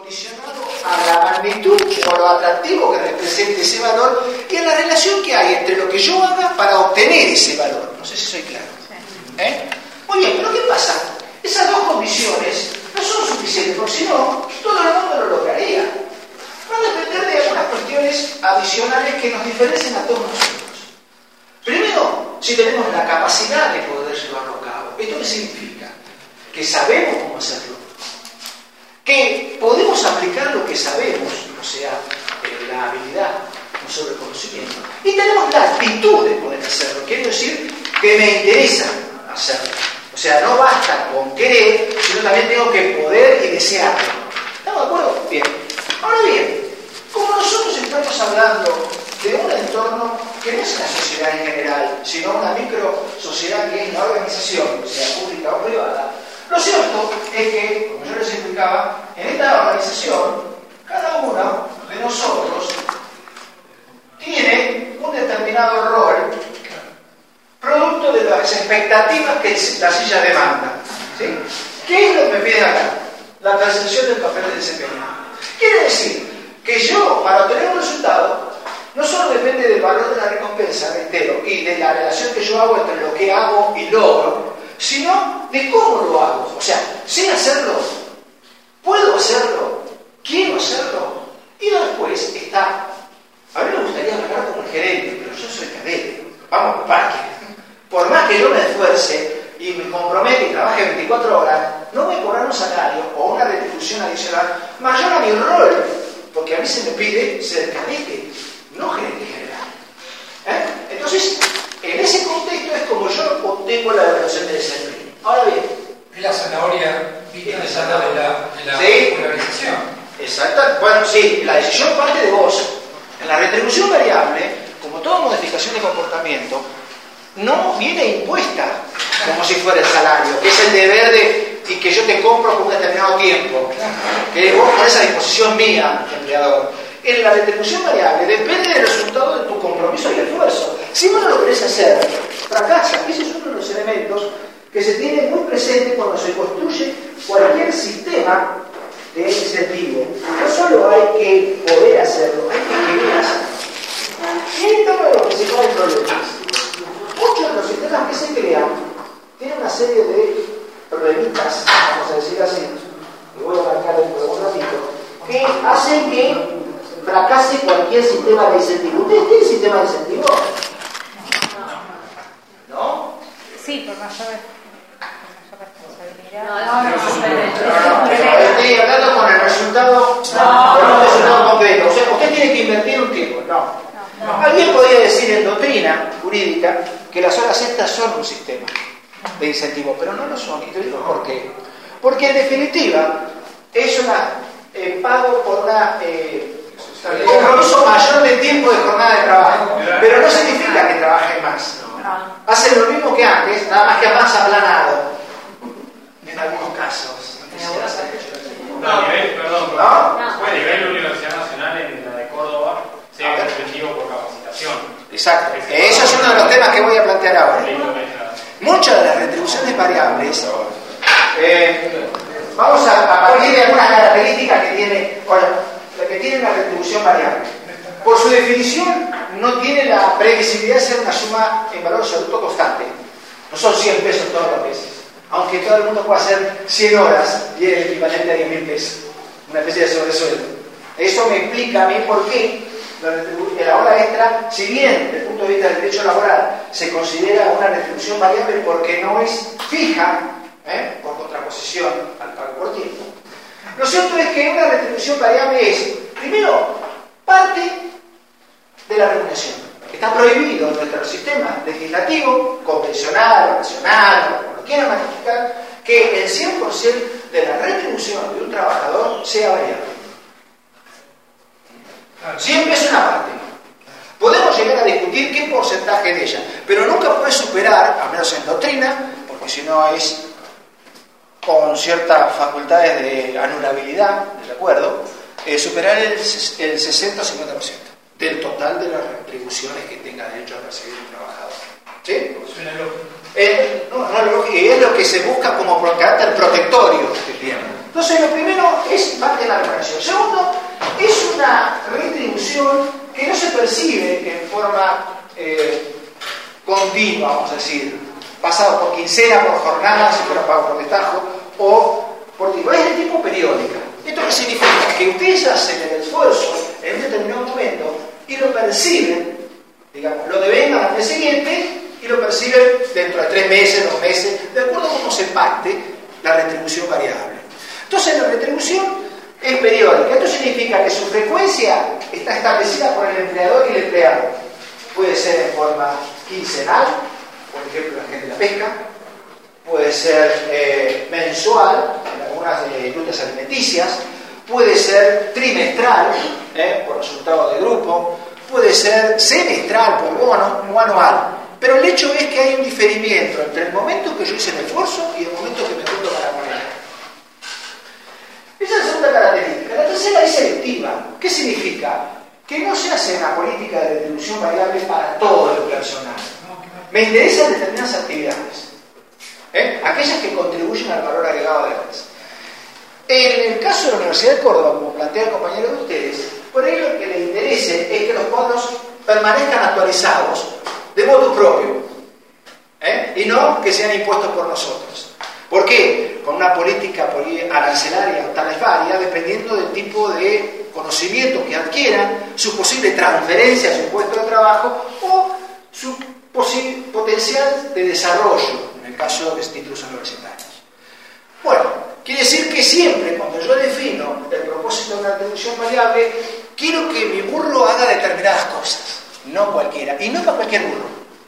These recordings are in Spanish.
condicionado a la magnitud o lo atractivo que represente ese valor y a la relación que hay entre lo que yo haga para obtener ese valor. No sé si soy claro. Muy bien, pero ¿qué pasa? Esas dos condiciones no son suficientes, porque si no, todo el mundo lo lograría. Va a depender de algunas cuestiones adicionales que nos diferencian a todos nosotros. Primero, si tenemos la capacidad de poder llevarlo a cabo. ¿Esto qué significa? Que sabemos cómo hacerlo. Que podemos aplicar lo que sabemos, o sea, la habilidad, no solo el conocimiento. Y tenemos la actitud de poder hacerlo. Quiero decir que me interesa hacerlo. O sea, no basta con querer, sino también tengo que poder y desearlo. ¿Estamos de acuerdo? Bien. Ahora bien, como nosotros estamos hablando de un entorno que no es la sociedad en general, sino una micro sociedad que es la organización, sea pública o privada, lo cierto es que, como yo les explicaba, en esta organización, cada uno de nosotros tiene un determinado rol producto de las expectativas que la silla demanda. ¿Sí? ¿Qué es lo que me piden acá? La percepción del papel de desempeño. Quiere decir que yo, para obtener un resultado, no solo depende del valor de la recompensa, reitero, y de la relación que yo hago entre lo que hago y logro, sino de cómo lo hago. O sea, sé hacerlo, puedo hacerlo, quiero hacerlo. Y después está, a mí me gustaría hablar como el gerente, pero yo soy cadete, vamos al parque. Por más que yo me esfuerce y me comprometa y trabaje 24 horas, no voy a cobrar un salario o una retribución adicional mayor a mi rol, porque a mí se me pide ser cadete, no gerente general. Entonces, en ese contexto es como yo obtengo la evaluación de desempeño. Ahora bien, es la zanahoria interesada de la ¿sí? Organización. Exacto. Bueno, sí, la decisión parte de vos. En la retribución variable, como toda modificación de comportamiento, no viene impuesta como si fuera el salario, que es el deber y que yo te compro por un determinado tiempo, que vos pones a disposición mía, empleador. En la retribución variable depende del resultado de tu compromiso y esfuerzo. Si vos no lo querés hacer, fracasa. Ese es uno de los elementos que se tiene muy presente cuando se construye cualquier sistema de incentivo. No solo hay que poder hacerlo, hay que querer hacerlo. Y ahí está uno de los principales problemas. Muchos de los sistemas que se crean tienen una serie de problemitas, vamos a decir así, y voy a marcar dentro de un ratito, que hacen que fracase cualquier sistema de incentivo. ¿Ustedes tienen sistema de incentivo? ¿No? Sí, por mayor responsabilidad. Estoy hablando con el resultado, con un resultado concreto. O sea, usted tiene que invertir un tiempo. No. Alguien podría decir en doctrina jurídica que las horas extras son un sistema de incentivo, pero no lo son. Y te digo por qué. Porque en definitiva es una pago por una compromiso mayor de tiempo de jornada de trabajo, pero no significa que trabaje más. Hacen lo mismo que antes, nada más que más aplanado en algunos casos. Fue a nivel Universidad Nacional en la de Córdoba, sea incentivo por capacitación. Exacto. Eso es uno de los temas que voy a plantear ahora. Muchas de las retribuciones variables, vamos a partir de algunas características que tiene, que tiene una retribución variable. Por su definición, no tiene la previsibilidad de ser una suma en valor absoluto constante. No son 100 pesos todos los meses. Aunque todo el mundo pueda hacer 100 horas y es el equivalente a 10.000 pesos. Una especie de sobresueldo. Eso me explica a mí por qué la hora extra, si bien desde el punto de vista del derecho laboral se considera una retribución variable porque no es fija, por contraposición al pago por tiempo. Lo cierto es que una retribución variable es, primero, parte de la remuneración. Está prohibido en nuestro sistema legislativo, convencional, nacional, como lo quieran magnificar, que el 100% de la retribución de un trabajador sea variable. Siempre es una parte. Podemos llegar a discutir qué porcentaje de ella, pero nunca puede superar, al menos en doctrina, porque si no es con ciertas facultades de anulabilidad, ¿de acuerdo? Superar el 60 o 50% del total de las retribuciones que tenga derecho a recibir un trabajador. ¿Sí? Suena lógico. Es lo que se busca como carácter protectorio que tiene. Entonces, lo primero es parte de la remuneración. forma continua, vamos a decir, pasado por quincena, por jornada, si fuera pago por destajo, o por tipo. Es de tipo periódica. ¿Esto qué significa? Que ustedes hacen el esfuerzo en un determinado momento y lo perciben, digamos, lo devengan al mes siguiente y lo perciben dentro de 3 meses, 2 meses, de acuerdo a cómo se pacte la retribución variable. Entonces la retribución es periódica. Esto significa que su frecuencia está establecida por el empleador y el empleado. Puede ser en forma quincenal, por ejemplo en la gente de la pesca, puede ser mensual en algunas industrias alimenticias, puede ser trimestral por resultado de grupo, puede ser semestral por bono o anual. Pero el hecho es que hay un diferimiento entre el momento que yo hice el esfuerzo y el momento que me junto para poner. Esa es la segunda característica. La tercera es selectiva. ¿Qué significa? Que no se hace una política de retribución variable para todo el personal. Me interesan determinadas actividades, aquellas que contribuyen al valor agregado de la empresa. En el caso de la Universidad de Córdoba, como plantea el compañero de ustedes, por ahí lo que le interese es que los cuadros permanezcan actualizados de modo propio, y no que sean impuestos por nosotros. ¿Por qué? Con una política arancelaria o tarifaria, dependiendo del tipo de conocimiento que adquieran, su posible transferencia a su puesto de trabajo o su potencial de desarrollo, en el caso de títulos universitarios. Bueno, quiere decir que siempre, cuando yo defino el propósito de una retribución variable, quiero que mi burro haga determinadas cosas, no cualquiera, y no para cualquier burro.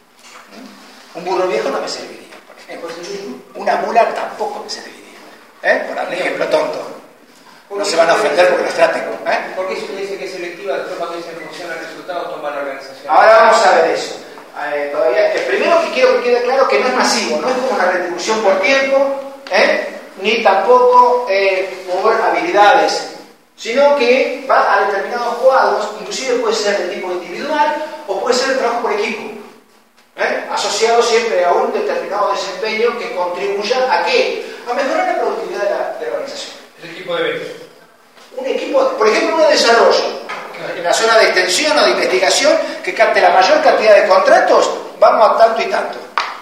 Un burro viejo no me serviría, por ejemplo. Una mula tampoco me serviría, por darle un ejemplo tonto. No se van a ofender porque los traten. ¿Por qué usted dice que es selectiva? Después cuando dice en función al resultado toma la organización. Ahora vamos a ver eso. Todavía, el primero que quiero que quede claro que no es masivo, no es como una retribución por tiempo, ni tampoco por habilidades, sino que va a determinados cuadros, inclusive puede ser de tipo individual o puede ser de trabajo por equipo, asociado siempre a un determinado desempeño que contribuya a ¿qué? A mejorar la productividad de la organización. El equipo de ventas. Un equipo, por ejemplo, uno de desarrollo, en la zona de extensión o de investigación, que capte la mayor cantidad de contratos, vamos a tanto y tanto.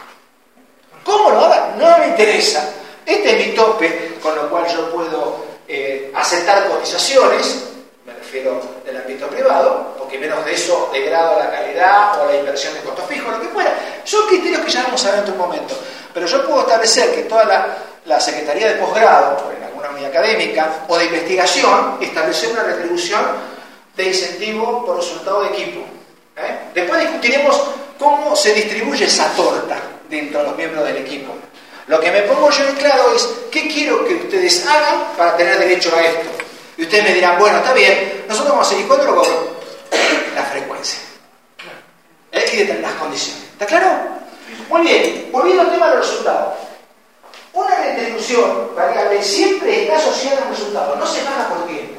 ¿Cómo lo haga? No me interesa. Este es mi tope, con lo cual yo puedo aceptar cotizaciones, me refiero del ámbito privado, porque menos de eso degrado la calidad o la inversión de costos fijos, lo que fuera. Son criterios que ya vamos a ver en un momento. Pero yo puedo establecer que toda la Secretaría de Posgrado, en alguna unidad académica, o de investigación, establecer una retribución de incentivo por resultado de equipo. Después discutiremos cómo se distribuye esa torta dentro de los miembros del equipo. Lo que me pongo yo en claro es qué quiero que ustedes hagan para tener derecho a esto. Y ustedes me dirán, bueno, está bien, nosotros vamos a seguir cuándo lo cobro. La frecuencia. Y determinadas condiciones. ¿Está claro? Muy bien, volviendo al tema de los resultados. Una retribución variable siempre está asociada a un resultado, no se paga por tiempo.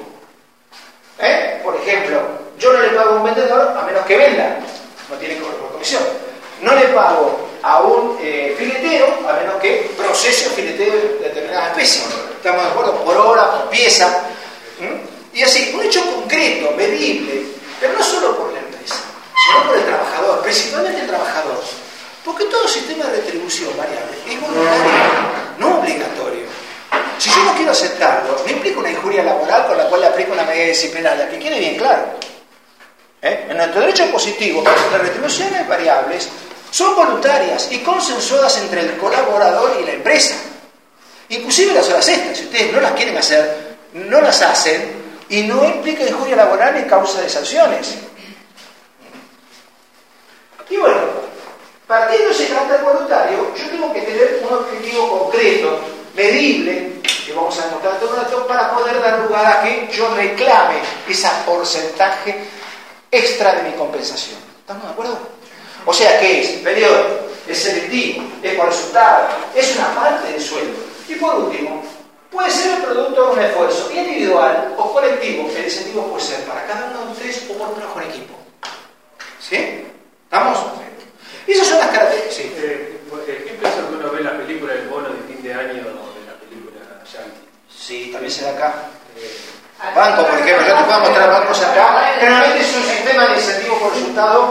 Por ejemplo, yo no le pago a un vendedor a menos que venda, no tiene que cobrar por comisión. No le pago a un filetero a menos que procese un filetero de determinada especie. ¿Estamos de acuerdo? Por hora, por pieza. Y así, un hecho concreto, medible, pero no solo por la empresa, sino por el trabajador, principalmente el trabajador. Porque todo sistema de retribución variable es voluntario, no obligatorio. Si yo no quiero aceptarlo, me implica una injuria laboral con la cual le aplico una medida disciplinaria, que quede bien claro. En nuestro derecho positivo, las retribuciones variables son voluntarias y consensuadas entre el colaborador y la empresa. Inclusive las horas extras, si ustedes no las quieren hacer, no las hacen y no implica injuria laboral ni causa de sanciones. Y bueno, partiendo de ese carácter voluntario, yo tengo que tener un objetivo concreto, medible, que vamos a demostrar todo esto, para poder dar lugar a que yo reclame ese porcentaje extra de mi compensación. ¿Estamos de acuerdo? O sea, ¿qué es? Periódico, es selectivo, es por resultado, es una parte del sueldo. Y por último, puede ser el producto de un esfuerzo individual o colectivo. El incentivo puede ser para cada uno de ustedes o por trabajo en equipo. ¿Sí? ¿Estamos? Esas son las características. Sí. Por ejemplo, eso que uno ve en la película del bono de fin de año de la película Yankee. Sí, también se da acá. Banco, por ejemplo, yo te puedo mostrar bancos acá. Generalmente es un sistema de incentivo por resultado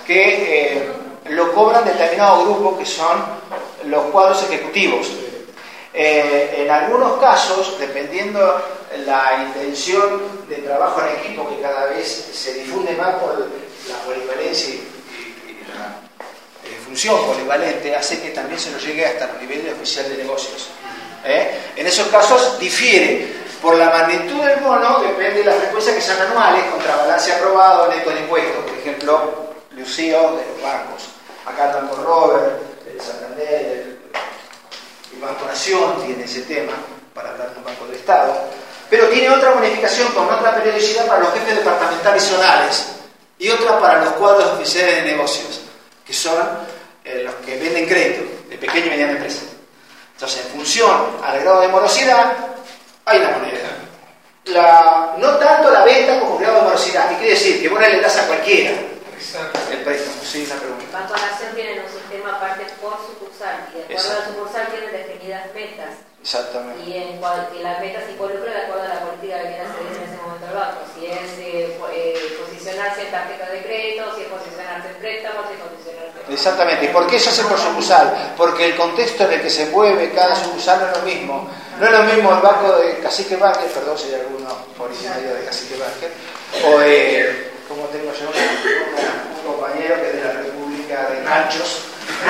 que lo cobran determinado grupo, que son los cuadros ejecutivos. En algunos casos, dependiendo la intención de trabajo en equipo, que cada vez se difunde más por la polivalencia y la función polivalente, hace que también se lo llegue hasta el nivel de oficial de negocios. En esos casos difiere. Por la magnitud del bono depende de las frecuencias, que sean anuales, contrabalance aprobado, neto de impuestos. Por ejemplo, Lucío de los bancos. Acá el Banco Robert, el Santander, el Banco Nación tiene ese tema, para hablar de un banco del Estado. Pero tiene otra bonificación con otra periodicidad para los jefes departamentales zonales y otra para los cuadros oficiales de negocios, que son los que venden crédito de pequeña y mediana empresa. Entonces, en función al grado de morosidad, hay una moneda. No tanto la venta como el grado de morosidad. ¿Qué quiere decir? Que vos le das a cualquiera el préstamo. Sí, una pregunta. Banco Nación tiene un sistema aparte por sucursal, y de acuerdo a la sucursal tienen definidas metas. Exactamente. Y las metas se involucran de acuerdo a la política que quiera seguir en ese momento el banco. Si es posicionarse en tarjeta de crédito, si es posicionarse en préstamos, si es posicionarse en... Exactamente. ¿Y por qué se hace por sucursal? Porque el contexto en el que se mueve cada sucursal no es lo mismo. No es lo mismo el banco de Cacique Vázquez, perdón si hay alguno originario de Cacique Vázquez, o como tengo yo, un compañero que es de la República de Ranchos,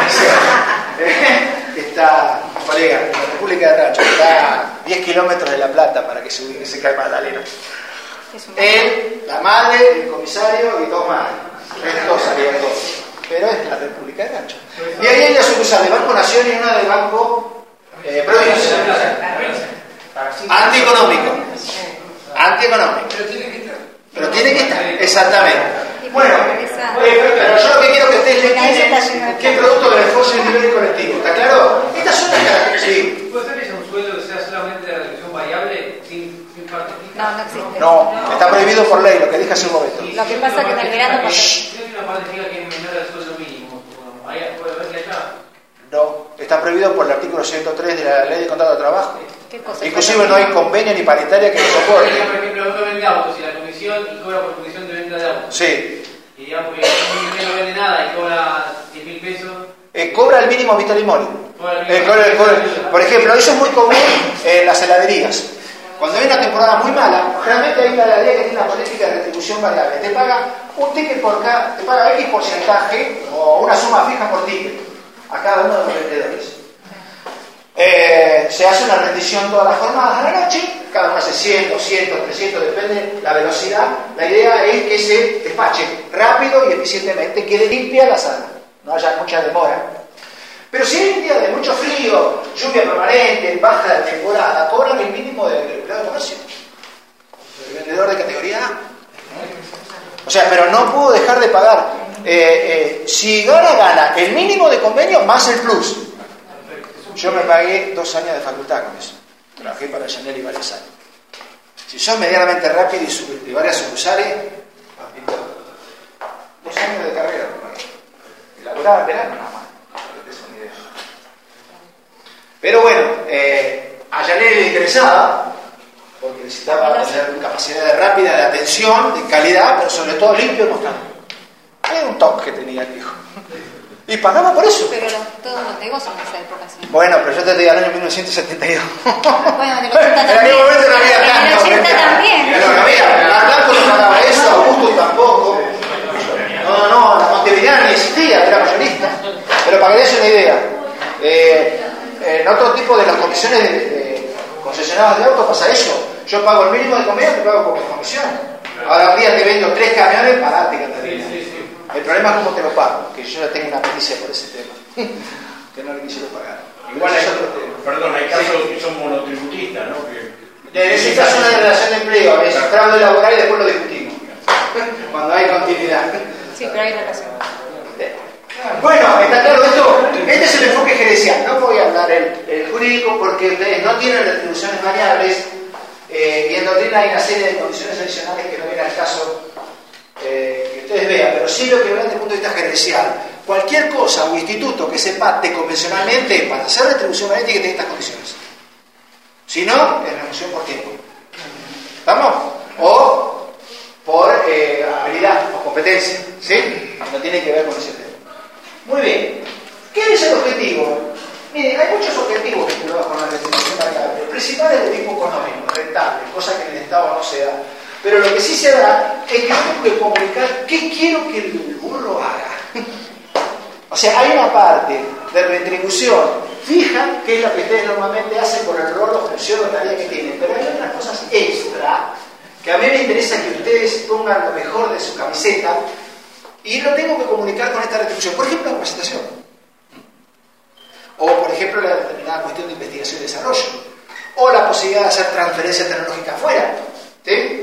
que está, un colega de la República de Ranchos, está a 10 kilómetros de La Plata, para que se ubique, se cae Magdalena. Él, la madre, el comisario y dos madres. Estos salían todos. Pero es la República de Ranchos. Y ahí hay la sucursal de Banco Nación y una de Banco Provincia. Antieconómico. Pero tiene que estar, exactamente. Bueno, pero yo lo que quiero que ustedes le entiendan qué producto del esfuerzo individual y colectivo. ¿Está claro? Estas son las características. Sí. ¿Puede ser que sea un sueldo que sea solamente de retribución variable sin parte fija? No existe. No, está prohibido por ley, lo que dije hace un momento. Lo que pasa es que en el verano pasó. Si hay una parte fija que es menor al sueldo mínimo, ahí puede ver que acá. No, está prohibido por el artículo 103 de la Ley de Contrato de Trabajo. ¿Qué cosa? Inclusive no hay convenio ni paritaria que lo soporte. Por ejemplo, uno vende autos y la comisión y cobra por comisión de venta de autos. Sí. Y digamos que no vende nada y cobra 10.000 pesos. Cobra el mínimo vital y móvil. Por ejemplo, eso es muy común en las heladerías. Cuando hay una temporada muy mala, realmente hay una heladería que tiene una política de retribución variable. Te paga un ticket por cada, te paga X porcentaje o una suma fija por ticket a cada uno de los vendedores. Se hace una rendición todas las jornadas a la noche, cada uno hace 100, 200, 300, depende la velocidad. La idea es que se despache rápido y eficientemente, quede limpia la sala, no haya mucha demora. Pero si hay un día de mucho frío, lluvia permanente, baja de temporada, cobran el mínimo del empleado de comercio, el vendedor de categoría A. O sea, pero no puedo dejar de pagar. Si gana el mínimo de convenio más el plus. Yo me pagué 2 años de facultad con eso. Trabajé para Chanel y varios años. Si sos medianamente rápido y varias sucursales, 2 años de carrera. Y laburaba en verano nada más. Pero bueno, a Chanel le interesaba, porque necesitaba tener capacidad rápida de atención, de calidad, pero sobre todo limpio y mostrado. Era un toque que tenía el hijo. Y pagaba por eso. Pero todos los negocios en esa época, sí. Bueno, pero yo te digo, al año 1972. Bueno, en el 80 en también. aquel momento no había tanto. En el 80 también. Pero no había. Blanco no pagaba eso, Augusto tampoco. No, la Montevideo ni existía, era mayorista. Pero para que des una idea, en otro tipo de las comisiones de concesionados de autos pasa eso. Yo pago el mínimo de convenio y pago por comisión. Ahora un día te vendo 3 camiones, parate, Catalina. El problema es cómo te lo pago, que yo ya tengo una peticia por ese tema, que no le quisiera pagar. Igual hay, perdón, hay casos que son monotributistas, ¿no? En ese caso no hay relación de empleo, a veces fraude laboral y después lo discutimos, cuando hay continuidad. Sí, pero hay relación. Bueno, está claro esto. Este es el enfoque gerencial. No voy a hablar el jurídico porque ustedes no tienen retribuciones variables y en doctrina hay una serie de condiciones adicionales que no viene al caso que ustedes vean, pero sí lo que vean desde el punto de vista gerencial. Cualquier cosa o instituto que se pacte convencionalmente para hacer retribución variable tiene que tener estas condiciones. Si no, es retribución por tiempo. ¿Estamos? O por habilidad o competencia. ¿Sí? no tiene que ver con ese tema. Muy bien. ¿Qué es el objetivo? Miren, hay muchos objetivos vinculados con la retribución variable. El principal es de tipo económico, rentable, cosa que en el Estado no se da. Pero lo que sí se da es que yo tengo que comunicar qué quiero que el burro haga. O sea, hay una parte de retribución fija, que es la que ustedes normalmente hacen por el rol, función o tarea que tienen. Pero hay otras cosas extra que a mí me interesa que ustedes pongan lo mejor de su camiseta y lo tengo que comunicar con esta retribución. Por ejemplo, la capacitación. O, por ejemplo, la determinada cuestión de investigación y desarrollo. O la posibilidad de hacer transferencia tecnológica afuera. ¿Sí?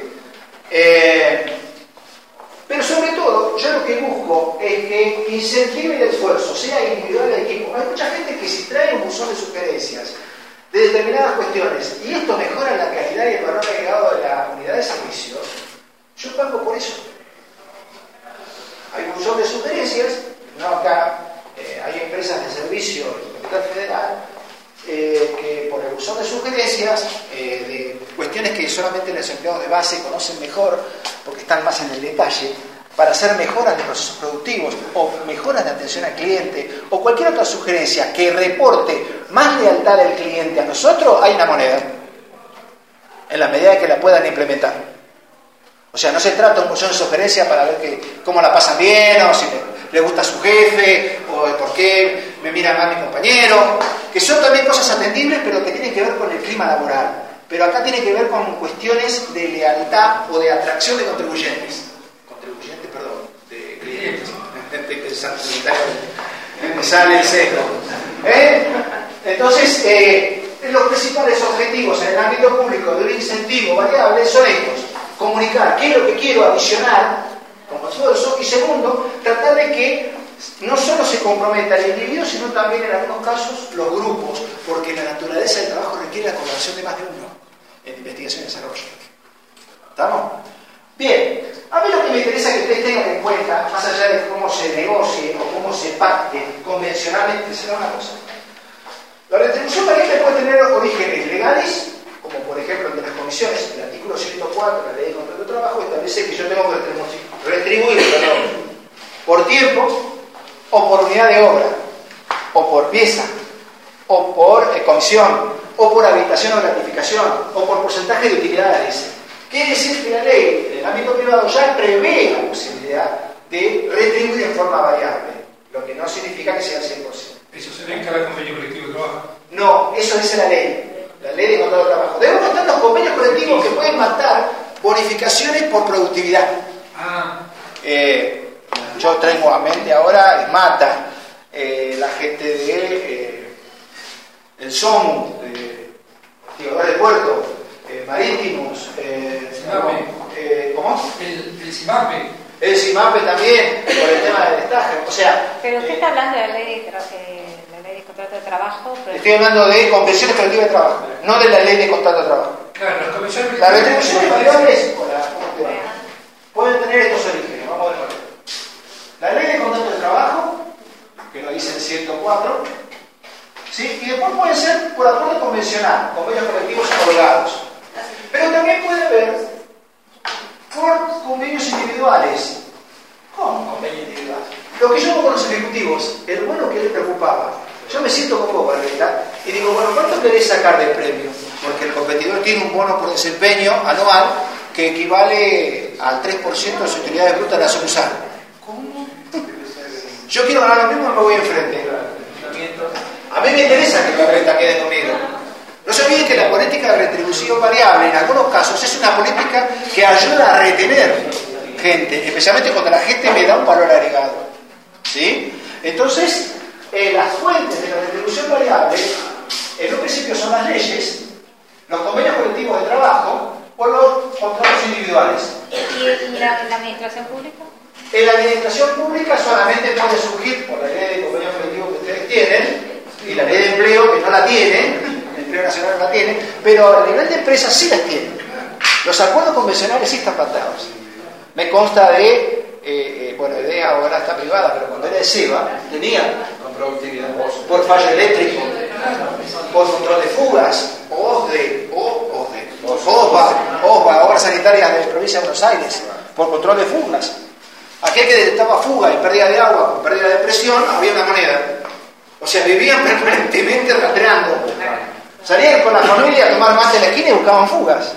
Pero sobre todo, yo lo que busco es que incentive el esfuerzo, sea individual o de equipo. Hay mucha gente que si trae un buzón de sugerencias de determinadas cuestiones y esto mejora la calidad y el valor agregado de la unidad de servicio, yo pago por eso. Hay un buzón de sugerencias, no acá, hay empresas de servicio en la capital federal que por el buzón de sugerencias de cuestiones que solamente los empleados de base conocen mejor porque están más en el detalle, para hacer mejoras de procesos productivos o mejoras de atención al cliente o cualquier otra sugerencia que reporte más lealtad del cliente a nosotros, hay una moneda en la medida de que la puedan implementar. O sea, no se trata de un buzón de sugerencias para ver cómo la pasan bien o si le gusta a su jefe o por qué me mira mal mi compañero, que son también cosas atendibles pero que tienen que ver con el clima laboral. Pero acá tiene que ver con cuestiones de lealtad o de atracción de contribuyentes, de clientes. Me sale el sesgo. Entonces, los principales objetivos en el ámbito público de un incentivo variable son estos: comunicar qué es lo que quiero adicionar como esfuerzo, y segundo, tratar de que no solo se comprometa el individuo, sino también en algunos casos los grupos, porque la naturaleza del trabajo requiere la colaboración de más de uno en investigación y desarrollo. ¿Estamos? Bien, a mí lo que me interesa que ustedes tengan en cuenta, más allá de cómo se negocie o cómo se pacte convencionalmente, será una cosa. La retribución variable puede tener orígenes legales, como por ejemplo el de las comisiones. El artículo 104 de la Ley de Contrato de Trabajo establece que yo tengo que retribuir por tiempo, o por unidad de obra, o por pieza, o por comisión, o por habilitación o gratificación, o por porcentaje de utilidades. Quiere decir que la ley en el ámbito privado ya prevé la posibilidad de retribuir en forma variable, lo que no significa que sea al 100%. ¿Eso se ve en cada convenio colectivo de trabajo? No, eso dice la ley de contrato de trabajo. Debemos estar los convenios colectivos que pueden matar bonificaciones por productividad. Yo traigo a mente ahora, mata la gente de el SOM, activadores de puerto, marítimos, ¿cómo? El CIMAPE. El CIMAPE también, por el tema del destaje. O sea, pero usted está hablando de la ley de contrato de trabajo. Pero... Estoy hablando de convenciones colectivas de trabajo, no de la ley de contrato de trabajo. Claro, las convenciones. Las retribuciones variables pueden tener estos orígenes. Vamos a ver. La ley de contrato de trabajo, que lo dice el 104, ¿sí? Y después puede ser por acuerdo convencional, convenios colectivos homologados. Pero también puede haber por convenios individuales. ¿Cómo convenios individuales? Lo que yo hago con los ejecutivos, el bueno que les preocupaba. Yo me siento con vos, Margarita, y digo, bueno, ¿cuánto querés sacar del premio? Porque el competidor tiene un bono por desempeño anual que equivale al 3% de su utilidad bruta de la sucursal. ¿Cómo? Yo quiero ganar lo mismo y me voy enfrente. A mí me interesa que la renta quede conmigo. No se olviden que la política de retribución variable en algunos casos es una política que ayuda a retener gente, especialmente cuando la gente me da un valor agregado. ¿Sí? Entonces, las fuentes de la retribución variable en un principio son las leyes, los convenios colectivos de trabajo o los contratos individuales. ¿Y la administración pública? En la administración pública solamente puede surgir por la ley de convenios colectivos que ustedes tienen y la ley de empleo que no la tienen, el empleo nacional no la tiene, pero a nivel de empresas sí las tienen. Los acuerdos convencionales sí están pactados. Me consta de, bueno, IDEA ahora está privada, pero cuando era de SEBA tenía con productividad por fallo eléctrico, por control de fugas, OSBA, obras sanitarias de la provincia de Buenos Aires, por control de fugas. Aquel que detectaba fuga y pérdida de agua con pérdida de presión, había una moneda. O sea, vivían permanentemente rastreando. Salían con la familia a tomar mate en la esquina y buscaban fugas.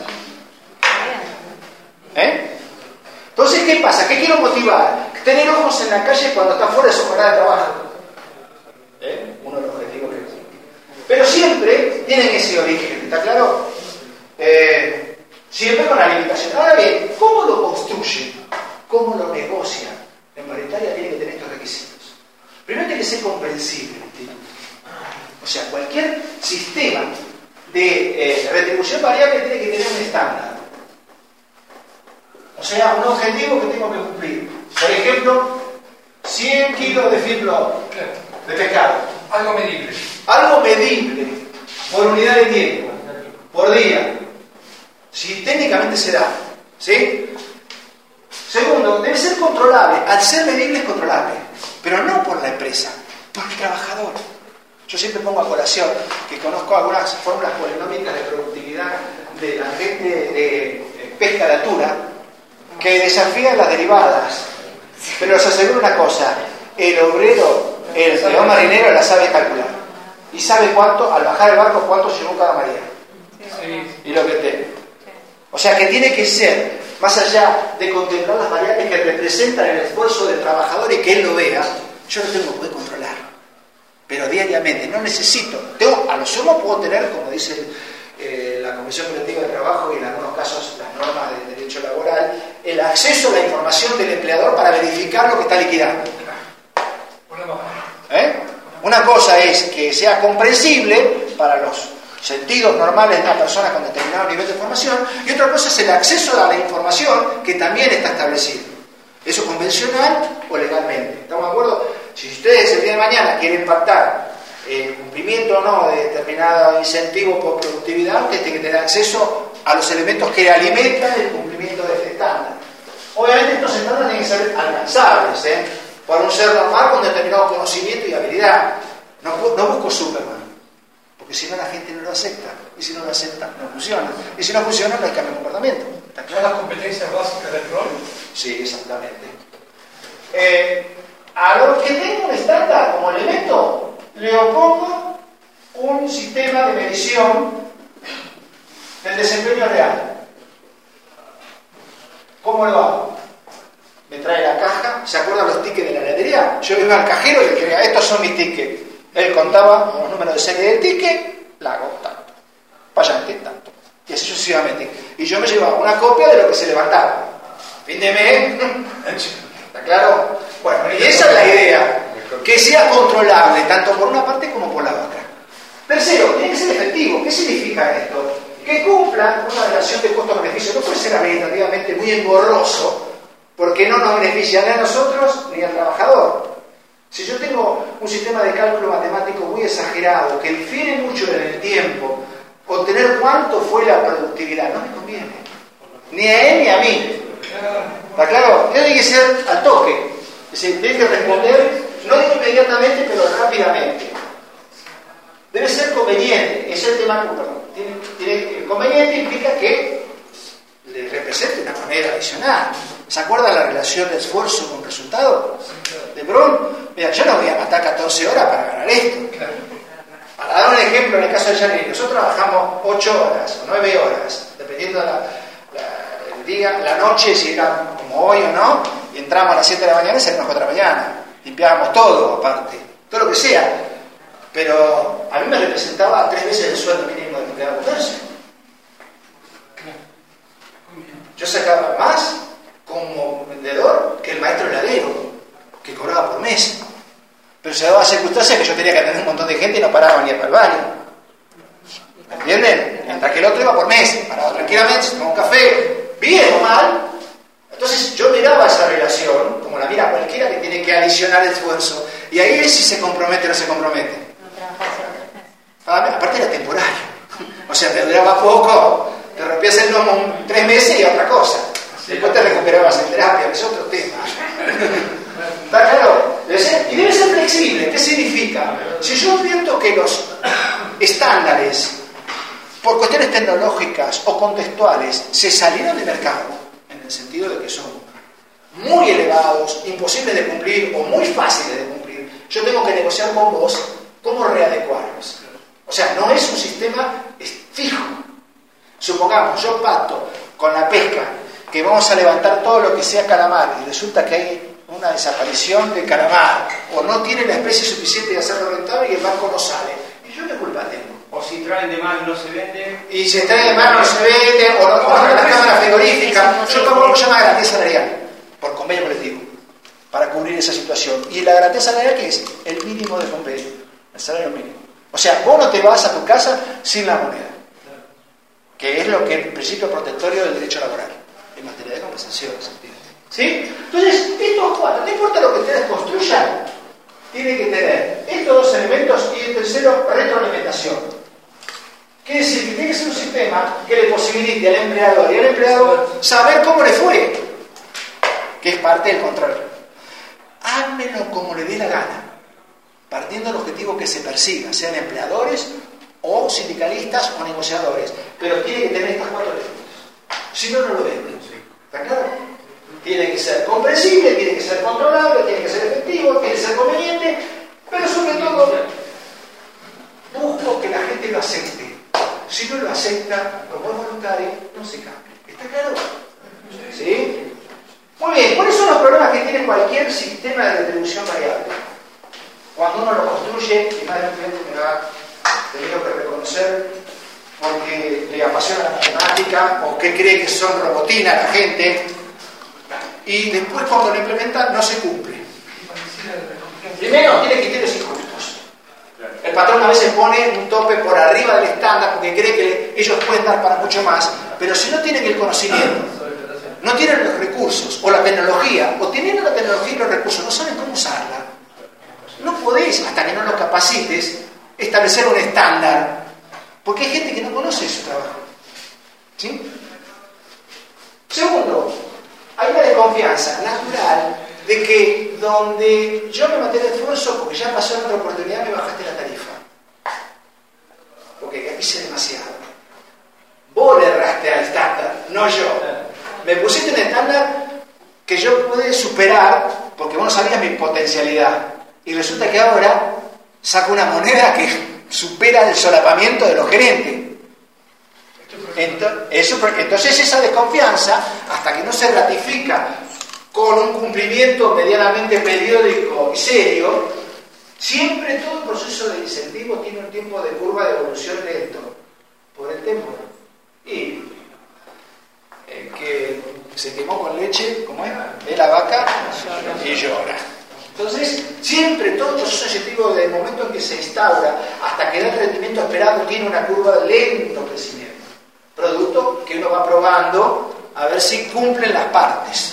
Entonces, ¿qué pasa? ¿Qué quiero motivar? Tener ojos en la calle cuando está fuera de su jornada de trabajo. Uno de los objetivos que es. Pero siempre tienen ese origen, ¿está claro? Siempre con la limitación. Ahora bien, ¿cómo lo construyen? ¿Cómo lo negocian? En monetaria tiene que tener estos requisitos. Primero tiene que ser comprensible el instituto. O sea, cualquier sistema de retribución variable tiene que tener un estándar. O sea, un objetivo que tengo que cumplir. Por ejemplo, 100 kilos de fibro de pescado. Algo medible. Algo medible por unidad de tiempo, por día. Si técnicamente se da. ¿Sí? Segundo, debe ser controlable. Al ser medible es controlable. Pero no por la empresa, por el trabajador. Yo siempre pongo a colación que conozco algunas fórmulas polinómicas de productividad de la gente de pesca de altura que desafían las derivadas. Pero les aseguro una cosa, el obrero, el peón marinero la sabe calcular. Y sabe cuánto, al bajar el barco, cuánto llevó cada marina. Y lo que tiene. O sea que tiene que ser, más allá de contemplar las variables que representan el esfuerzo del trabajador y que él lo vea, yo lo tengo que poder controlar. Pero diariamente, no necesito. A lo sumo puedo tener, como dice la Comisión Colectiva de Trabajo y en algunos casos las normas de derecho laboral, el acceso a la información del empleador para verificar lo que está liquidando. Una cosa es que sea comprensible para los sentidos normales de una persona con determinado nivel de formación, y otra cosa es el acceso a la información que también está establecido. Eso convencional o legalmente. ¿Estamos de acuerdo? Si ustedes el día de mañana quieren pactar el cumplimiento o no de determinado incentivo por productividad, usted tiene que tener acceso a los elementos que alimentan el cumplimiento de este estándar. Obviamente estos estándares tienen que ser alcanzables, por un ser normal con determinado conocimiento y habilidad. No busco Superman, porque si no la gente no lo acepta, y si no lo acepta no funciona, y si no funciona no hay cambio de comportamiento. ¿Son las competencias básicas del rol? Sí, exactamente. A lo que tengo un estándar como elemento, le opongo un sistema de medición del desempeño real. ¿Cómo lo hago? Me trae la caja, ¿se acuerdan los tickets de la heladería? Yo iba al cajero y le decía, estos son mis tickets. Él contaba los números de serie del ticket, la hago tanto, payante tanto, y así sucesivamente. Y yo me llevaba una copia de lo que se levantaba. Fin de mes, ¿está claro? Bueno, y esa es la idea, que sea controlable, tanto por una parte como por la otra. Tercero, tiene que ser efectivo. ¿Qué significa esto? Que cumpla una relación de costo-beneficio. No puede ser administrativamente muy engorroso, porque no nos beneficia ni a nosotros ni al trabajador. Si yo tengo un sistema de cálculo matemático muy exagerado, que difiere mucho en el tiempo, obtener cuánto fue la productividad no me conviene, ni a él ni a mí. ¿Está claro? Tiene que ser al toque, es decir, tiene que responder, no digo inmediatamente, pero rápidamente. Debe ser conveniente, es el tema, perdón. Conveniente implica que le represente una moneda adicional. ¿Se acuerdan la relación de esfuerzo con resultado? De Brun, mira, yo no voy a matar 14 horas para ganar esto. Para dar un ejemplo, en el caso de Janine, nosotros trabajamos 8 horas o 9 horas, dependiendo del día, la noche, si era como hoy o no, y entramos a las 7 de la mañana y salimos a las 4 de la mañana. Limpiábamos todo, aparte, todo lo que sea. Pero a mí me representaba 3 veces el sueldo mínimo del empleado de comercio. Yo sacaba más como vendedor que el maestro heladero, que cobraba por mes. Pero se daba circunstancia que yo tenía que atender un montón de gente y no paraba ni para el baño. ¿Me entienden? Mientras que el otro iba por mes, paraba tranquilamente, se tomaba un café, bien o mal. Entonces yo miraba esa relación, como la mira cualquiera que tiene que adicionar esfuerzo, y ahí es si se compromete o no se compromete. Aparte era temporario, o sea, te duraba poco, te rompías el lomo 3 meses y otra cosa. Después te recuperabas en terapia, que es otro tema. ¿Está claro? Y debe ser flexible. ¿Qué significa? Si yo advierto que los estándares, por cuestiones tecnológicas o contextuales, se salieron del mercado, en el sentido de que son muy muy elevados, imposibles de cumplir o muy fáciles de cumplir, yo tengo que negociar con vos cómo readecuarlos. O sea, no es un sistema fijo. Supongamos, yo pacto con la pesca que vamos a levantar todo lo que sea calamar y resulta que hay una desaparición de calamar o no tiene la especie suficiente de hacerlo rentable y el barco no sale. ¿Y yo qué culpa tengo? O si traen de más no se vende. Y si traen de más no se vende o no traen la cámara frigorífica. Yo tomo lo que se llama garantía salarial por convenio colectivo para cubrir esa situación. Y la garantía salarial, ¿qué es? El mínimo de convenio, el salario mínimo. O sea, vos no te vas a tu casa sin la moneda, que es lo que es el principio protectorio del derecho laboral en materia de compensación. ¿Sí? Entonces, estos cuatro, no importa lo que ustedes construyan, tiene que tener estos dos elementos y el tercero, retroalimentación. Quiere decir que tiene que ser un sistema que le posibilite al empleador y al empleado saber cómo le fue, que es parte del control. Háganmelo como le dé la gana, partiendo del objetivo que se persiga, sean empleadores o sindicalistas o negociadores, pero tiene que tener estas cuatro elementos. Si no, no lo venden. ¿Está claro? Tiene que ser comprensible, tiene que ser controlable, tiene que ser efectivo, tiene que ser conveniente, pero sobre todo busco que la gente lo acepte. Si no lo acepta, como es voluntario, no se cambia. ¿Está claro? ¿Sí? Muy bien, ¿cuáles son los problemas que tiene cualquier sistema de retribución variable? Cuando uno lo construye, y más de un cliente me lo ha tenido que reconocer porque le apasiona la matemática o que cree que son robotina la gente, y después cuando lo implementa no se cumple. Primero, tiene criterios injustos. El patrón a veces pone un tope por arriba del estándar porque cree que ellos pueden dar para mucho más, pero si no tienen el conocimiento, no tienen los recursos o la tecnología, o teniendo la tecnología y los recursos no saben cómo usarla, no podéis, hasta que no lo capacites, establecer un estándar, porque hay gente que no conoce su trabajo. ¿Sí? Segundo, hay una desconfianza natural de que donde yo me maté de esfuerzo porque ya pasó en otra oportunidad me bajaste la tarifa. Porque hice demasiado. Vos le erraste al estándar, no yo. Me pusiste un estándar que yo pude superar porque vos no sabías mi potencialidad. Y resulta que ahora saco una moneda que supera el solapamiento de los gerentes. Entonces esa desconfianza, hasta que no se ratifica con un cumplimiento medianamente periódico y serio, siempre todo el proceso de incentivo tiene un tiempo de curva de evolución lento por el temor. Y el que se quemó con leche, ¿cómo es? Ve la vaca y llora. Entonces, siempre todo el proceso incentivo, desde el momento en que se instaura hasta que da el rendimiento esperado, tiene una curva de lento crecimiento. Producto que uno va probando a ver si cumplen las partes.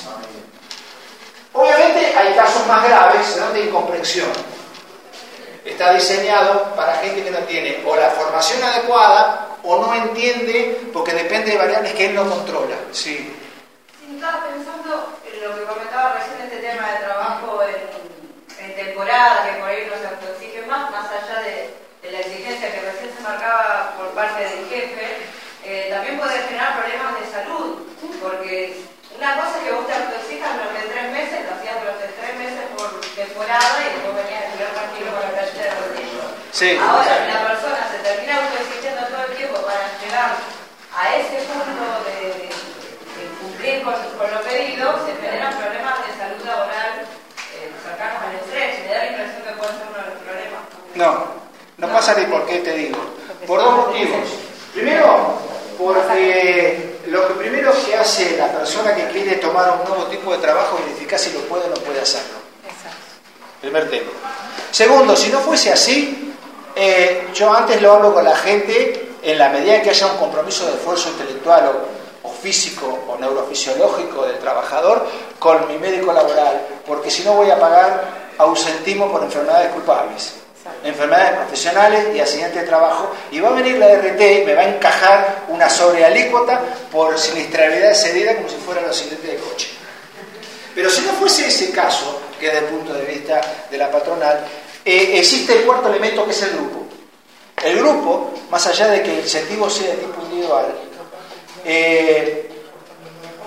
Obviamente hay casos más graves de incomprensión. Está diseñado para gente que no tiene o la formación adecuada o no entiende porque depende de variables que él no controla. Sí. Sí, estaba pensando en lo que comentaba recién, este tema de trabajo en temporada, que por ahí uno se autoexige más allá de la exigencia que recién se marcaba por parte del jefe. También puede generar problemas de salud, porque una cosa es que vos te autoexijas durante 3 meses, lo hacías durante 3 meses por temporada y después venías a estudiar tranquilo con la plancha de rodillo. Sí. Ahora, si la persona se termina autoexigiendo todo el tiempo para llegar a ese punto de cumplir con lo pedido, se generan problemas de salud laboral cercanos al estrés. Me da la impresión que puede ser uno de los problemas. No pasa ni por qué te digo. Por dos motivos. Primero, porque lo primero que hace la persona que quiere tomar un nuevo tipo de trabajo es verificar si lo puede o no puede hacerlo. Exacto. Primer tema. Segundo, si no fuese así, yo antes lo hablo con la gente, en la medida en que haya un compromiso de esfuerzo intelectual o físico o neurofisiológico del trabajador, con mi médico laboral, porque si no voy a pagar ausentismo por enfermedades culpables. Enfermedades profesionales y accidentes de trabajo, y va a venir la RT y me va a encajar una sobrealícuota por siniestralidad excedida como si fueran los accidentes de coche. Pero si no fuese ese caso, que desde el punto de vista de la patronal, existe el cuarto elemento, que es el grupo. El grupo, más allá de que el incentivo sea de tipo individual,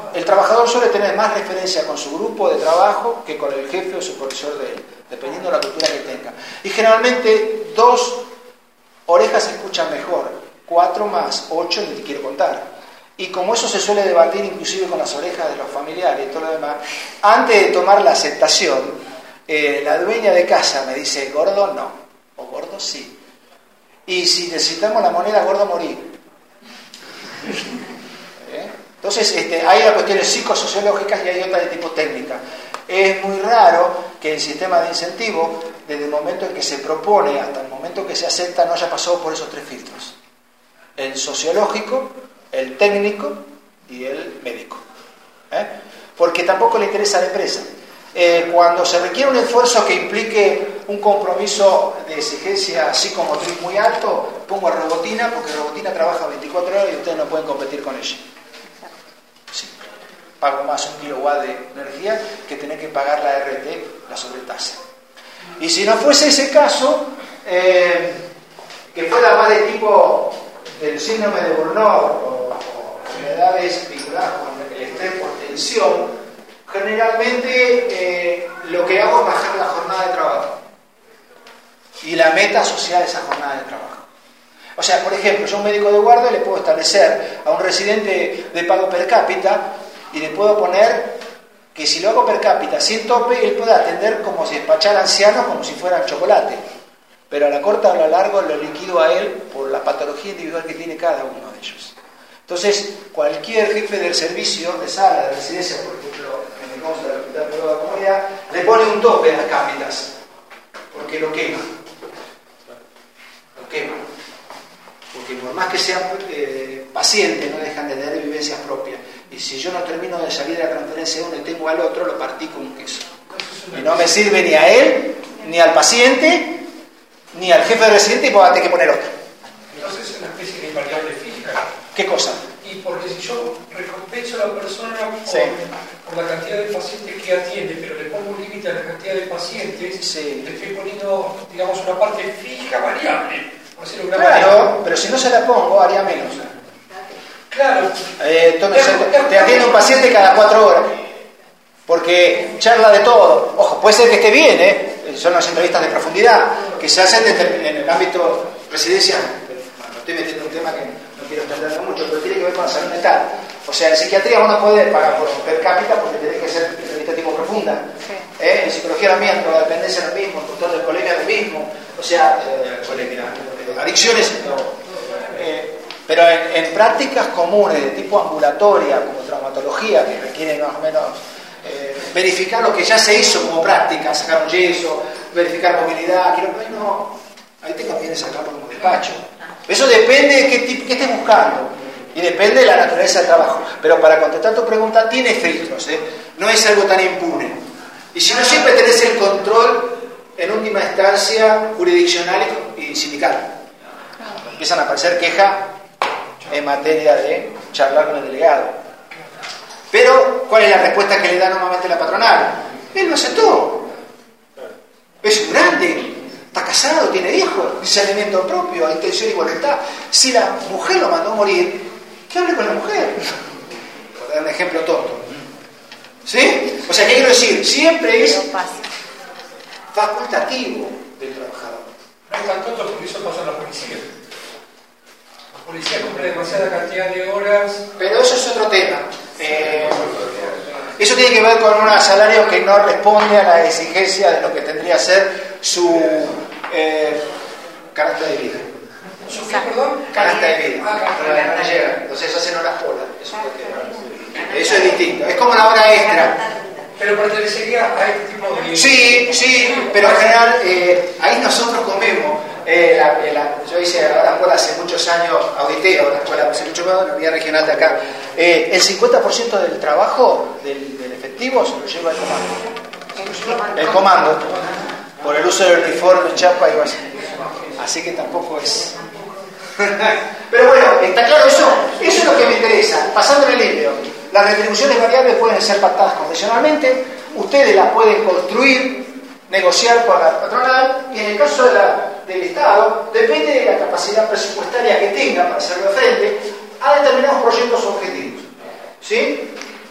el trabajador suele tener más referencia con su grupo de trabajo que con el jefe o supervisor de él, dependiendo de la cultura que tenga. Y generalmente 2 orejas se escuchan mejor, 4 más 8 ni te quiero contar. Y como eso se suele debatir inclusive con las orejas de los familiares y todo lo demás, antes de tomar la aceptación, la dueña de casa me dice, gordo no, o gordo sí. Y si necesitamos la moneda, gordo morir. Entonces hay cuestiones psicosociológicas y hay otras de tipo técnica. Es muy raro que el sistema de incentivo, desde el momento en que se propone hasta el momento que se acepta, no haya pasado por esos 3 filtros: el sociológico, el técnico y el médico. Porque tampoco le interesa a la empresa. Cuando se requiere un esfuerzo que implique un compromiso de exigencia psicomotriz muy alto, pongo a Robotina, porque Robotina trabaja 24 horas y ustedes no pueden competir con ella. Sí. Pago más 1 kilowatt de energía que tener que pagar la RT, la sobretasa. Y si no fuese ese caso, que fuera más de tipo del síndrome de Burnout o enfermedades vinculadas con el estrés por tensión, generalmente lo que hago es bajar la jornada de trabajo y la meta asociada a esa jornada de trabajo. O sea, por ejemplo, yo un médico de guardia le puedo establecer a un residente de pago per cápita y le puedo poner que si lo hago per cápita sin tope, él puede atender como si despachara ancianos como si fueran chocolate, pero a la corta o a la larga lo liquido a él por la patología individual que tiene cada uno de ellos. Entonces, cualquier jefe del servicio de sala, de residencia, por ejemplo, en el caso de la Hospital de la Comunidad, le pone un tope a las cápitas, porque lo quema. Lo quema. Porque por más que sean pacientes, no dejan de tener vivencias propias. Y si yo no termino de salir de la transferencia de uno y tengo al otro, lo partí con un queso. Y no me sirve ni a él, ni al paciente, ni al jefe de residente, y voy a tener que poner otro. Entonces es una especie de invariable fija. ¿Qué cosa? Y porque si yo recompenso a la persona Sí. por la cantidad de pacientes que atiende, pero le pongo un límite a la cantidad de pacientes, Sí. le estoy poniendo, digamos, una parte fija variable. Por decirlo de una Claro, manera. pero si no se la pongo, haría menos. Claro. Entonces, te atiende un paciente cada 4 horas, porque charla de todo. Ojo, puede ser que esté bien, son las entrevistas de profundidad, que se hacen en el ámbito residencial. Bueno, estoy metiendo un tema que no quiero extenderlo mucho, pero tiene que ver con la salud mental. O sea, en psiquiatría uno puede pagar por per cápita porque tenés que hacer entrevista tipo profunda. En psicología también, la dependencia es lo mismo, el control del colega es lo mismo. O sea, adicciones, pero en prácticas comunes de tipo ambulatoria, como traumatología, que requieren más o menos verificar lo que ya se hizo como práctica, sacar un yeso, verificar movilidad, ahí te conviene sacarlo como despacho. Eso depende de qué estés buscando y depende de la naturaleza del trabajo. Pero para contestar tu pregunta, tiene filtros, no es algo tan impune. Y si no, siempre tenés el control en última instancia jurisdiccional y sindical. Empiezan a aparecer quejas en materia de charlar con el delegado. Pero, ¿cuál es la respuesta que le da normalmente la patronal? Él lo aceptó. Es un grande, está casado, tiene hijos, discernimiento propio, intención y voluntad. Si la mujer lo mandó a morir, ¿qué hable con la mujer? Por dar un ejemplo tonto. ¿Sí? O sea, ¿qué quiero decir? Siempre es facultativo del trabajador. No es tan tonto porque eso pasa en la policía. La policía cumple demasiada cantidad de horas. Pero eso es otro tema. Eso tiene que ver con un salario que no responde a la exigencia de lo que tendría que ser su carácter de vida. ¿Su qué, perdón? Carácter de vida. No llega. Entonces hacen horas polas. Eso es distinto. Es como la hora extra. Pero pertenecería a este tipo de... Sí, pero en general ahí nosotros comemos. Yo hice ahora escuela hace muchos años, audité ahora escuela hace muchos años, en la unidad regional de acá. El 50% del trabajo del efectivo se lo lleva el comando. El comando, por el uso del uniforme, chapa y así. Así que tampoco es... Pero bueno, está claro eso es lo que me interesa. Pasando en el limpio, las retribuciones variables pueden ser pactadas convencionalmente, ustedes las pueden construir, negociar con la patronal, y en el caso del Estado, depende de la capacidad presupuestaria que tenga para hacerlo de frente a determinados proyectos objetivos. ¿Sí?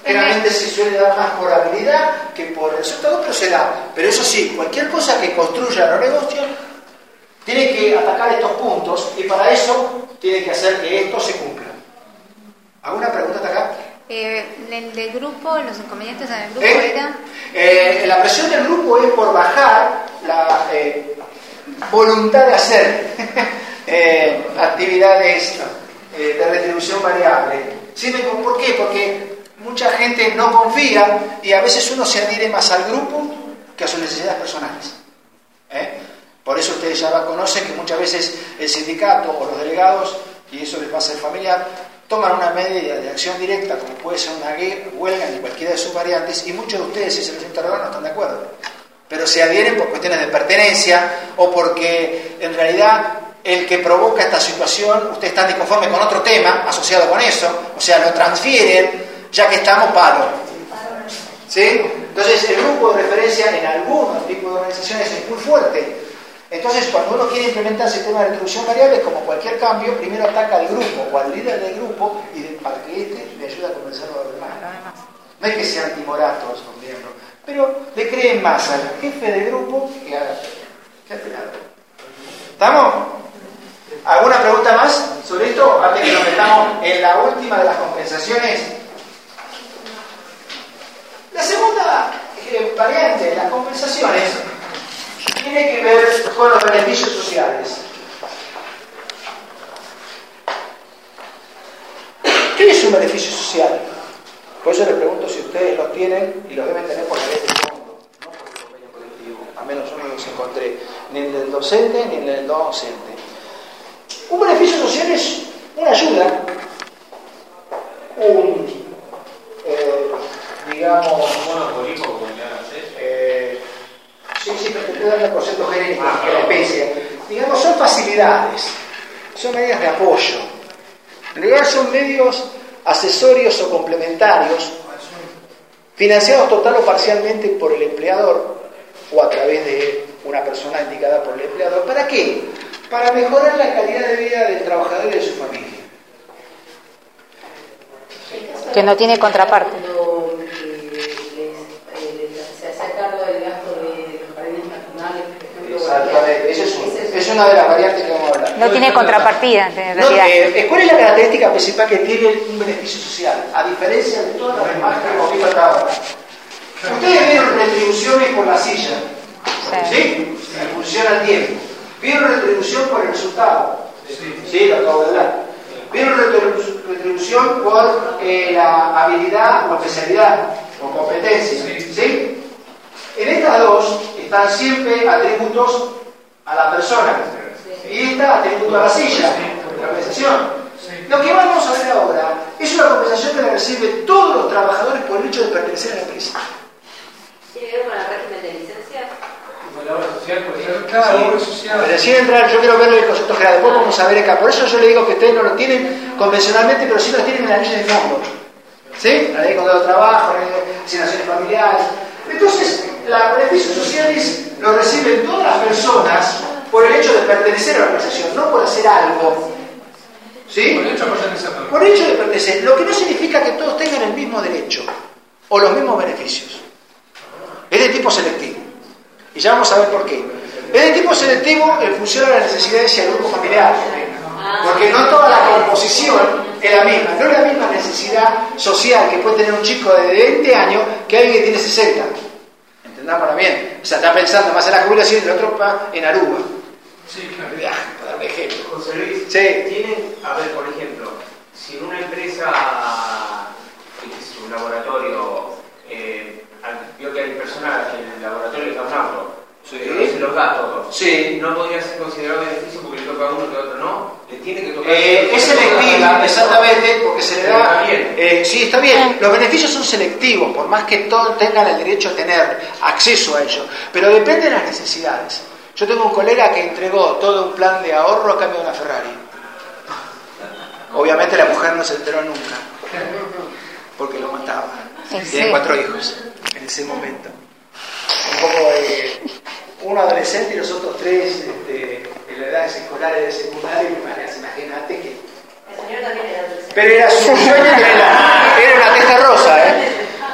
Generalmente se suele dar más por habilidad que por resultado, pero se da. Pero eso sí, cualquier cosa que construya los negocios tiene que atacar estos puntos y para eso tiene que hacer que esto se cumpla. ¿Alguna pregunta hasta acá? El del grupo, los inconvenientes en el grupo la presión del grupo es por bajar la voluntad de hacer actividades de retribución variable. ¿Sí? ¿Por qué? Porque mucha gente no confía y a veces uno se adhiere más al grupo que a sus necesidades personales. Por eso ustedes ya conocen que muchas veces el sindicato o los delegados, y eso les pasa al familiar, toman una medida de acción directa, como puede ser una huelga en cualquiera de sus variantes, y muchos de ustedes, si se les interrogan, no están de acuerdo. Pero se adhieren por cuestiones de pertenencia o porque en realidad el que provoca esta situación, ustedes están disconformes con otro tema asociado con eso, o sea, lo transfieren, ya que estamos paro. ¿Sí? Entonces, el grupo de referencia en algunos tipos de organizaciones es muy fuerte. Entonces, cuando uno quiere implementar sistema de retribución variable, como cualquier cambio, primero ataca al grupo o al líder del grupo y para que este le ayude a convencer a los demás. No es que sean timoratos los miembros, pero le creen más al jefe del grupo que al pelado. ¿Estamos? ¿Alguna pregunta más sobre esto? Antes que nos metamos en la última de las compensaciones. La segunda variante de las compensaciones tiene que ver con los beneficios sociales. ¿Qué es un beneficio social? Por eso les pregunto si ustedes los tienen y los deben tener por la ley del fondo, no por el convenio colectivo. A menos yo no los encontré ni en el del docente ni en el no docente. Un beneficio social es una ayuda, digamos, sí, pero te estoy dando el concepto genérico de la especie. Digamos, son facilidades, son medidas de apoyo. En realidad son medios accesorios o complementarios, financiados total o parcialmente por el empleador o a través de una persona indicada por el empleador. ¿Para qué? Para mejorar la calidad de vida del trabajador y de su familia. que no tiene contraparte. Se hace cargo del gasto de los jardines nacionales, por ejemplo. Exactamente, esa es una de las variantes que vamos a hablar. No tiene contrapartida, en realidad. ¿Cuál es la característica principal que tiene un beneficio social? A diferencia de todas las demás que hemos visto hasta ahora. Ustedes vieron retribuciones por la silla, ¿sí? En función al tiempo. Vieron retribución por el resultado, ¿sí? Lo acabo de hablar. Vieron retribución por la habilidad o especialidad o competencia, ¿sí? En estas dos están siempre atributos a la persona y esta atributo a la silla, la compensación. Lo que vamos a ver ahora es una compensación que la reciben todos los trabajadores por el hecho de pertenecer a la empresa. ¿Tiene que ver con el régimen de licencias? Con la obra social, por ejemplo. Claro, obra social. Pero sin entrar, yo quiero ver el concepto general. Después vamos a ver acá. Por eso yo le digo que ustedes no lo tienen convencionalmente, pero sí lo tienen en la ley de fondo. ¿Sí? La ley de contrato de trabajo, la ley de asignaciones familiares. Entonces, los beneficios sociales los reciben todas las personas por el hecho de pertenecer a la organización, no por hacer algo. ¿Sí? Por el hecho de pertenecer. Por el hecho de pertenecer. Lo que no significa que todos tengan el mismo derecho o los mismos beneficios. Es de tipo selectivo. Y ya vamos a ver por qué. Es de tipo selectivo en función a las necesidades y al grupo familiar. Porque no toda la composición es la misma. No es la misma necesidad social que puede tener un chico de 20 años que alguien que tiene 60. Entendámoslo bien. O sea, está pensando más en la jubilación y el otro en Aruba. Sí, claro. Para darle ejemplo. José Luis, Sí. tienen, a ver, por ejemplo, si en una empresa, un laboratorio, vio que hay personas que en el laboratorio le da un auto, Sí. pero no se los da todos. Sí. No podría ser considerado beneficio porque le toca a uno que a otro no. Le tiene que tocar. Es selectiva, exactamente, porque se le da. Está bien. Sí, está bien. Los beneficios son selectivos, por más que todos tengan el derecho a tener acceso a ellos. Pero depende de las necesidades. Yo tengo un colega que entregó todo un plan de ahorro a cambio de una Ferrari. Obviamente la mujer no se enteró nunca, porque lo mataba. Tiene 4 hijos en ese momento. Un poco uno adolescente y los otros 3 en la edad escolares de secundaria. Imagínate que. El señor también era adolescente. Pero era su sueño, era una testa rosa, ¿eh?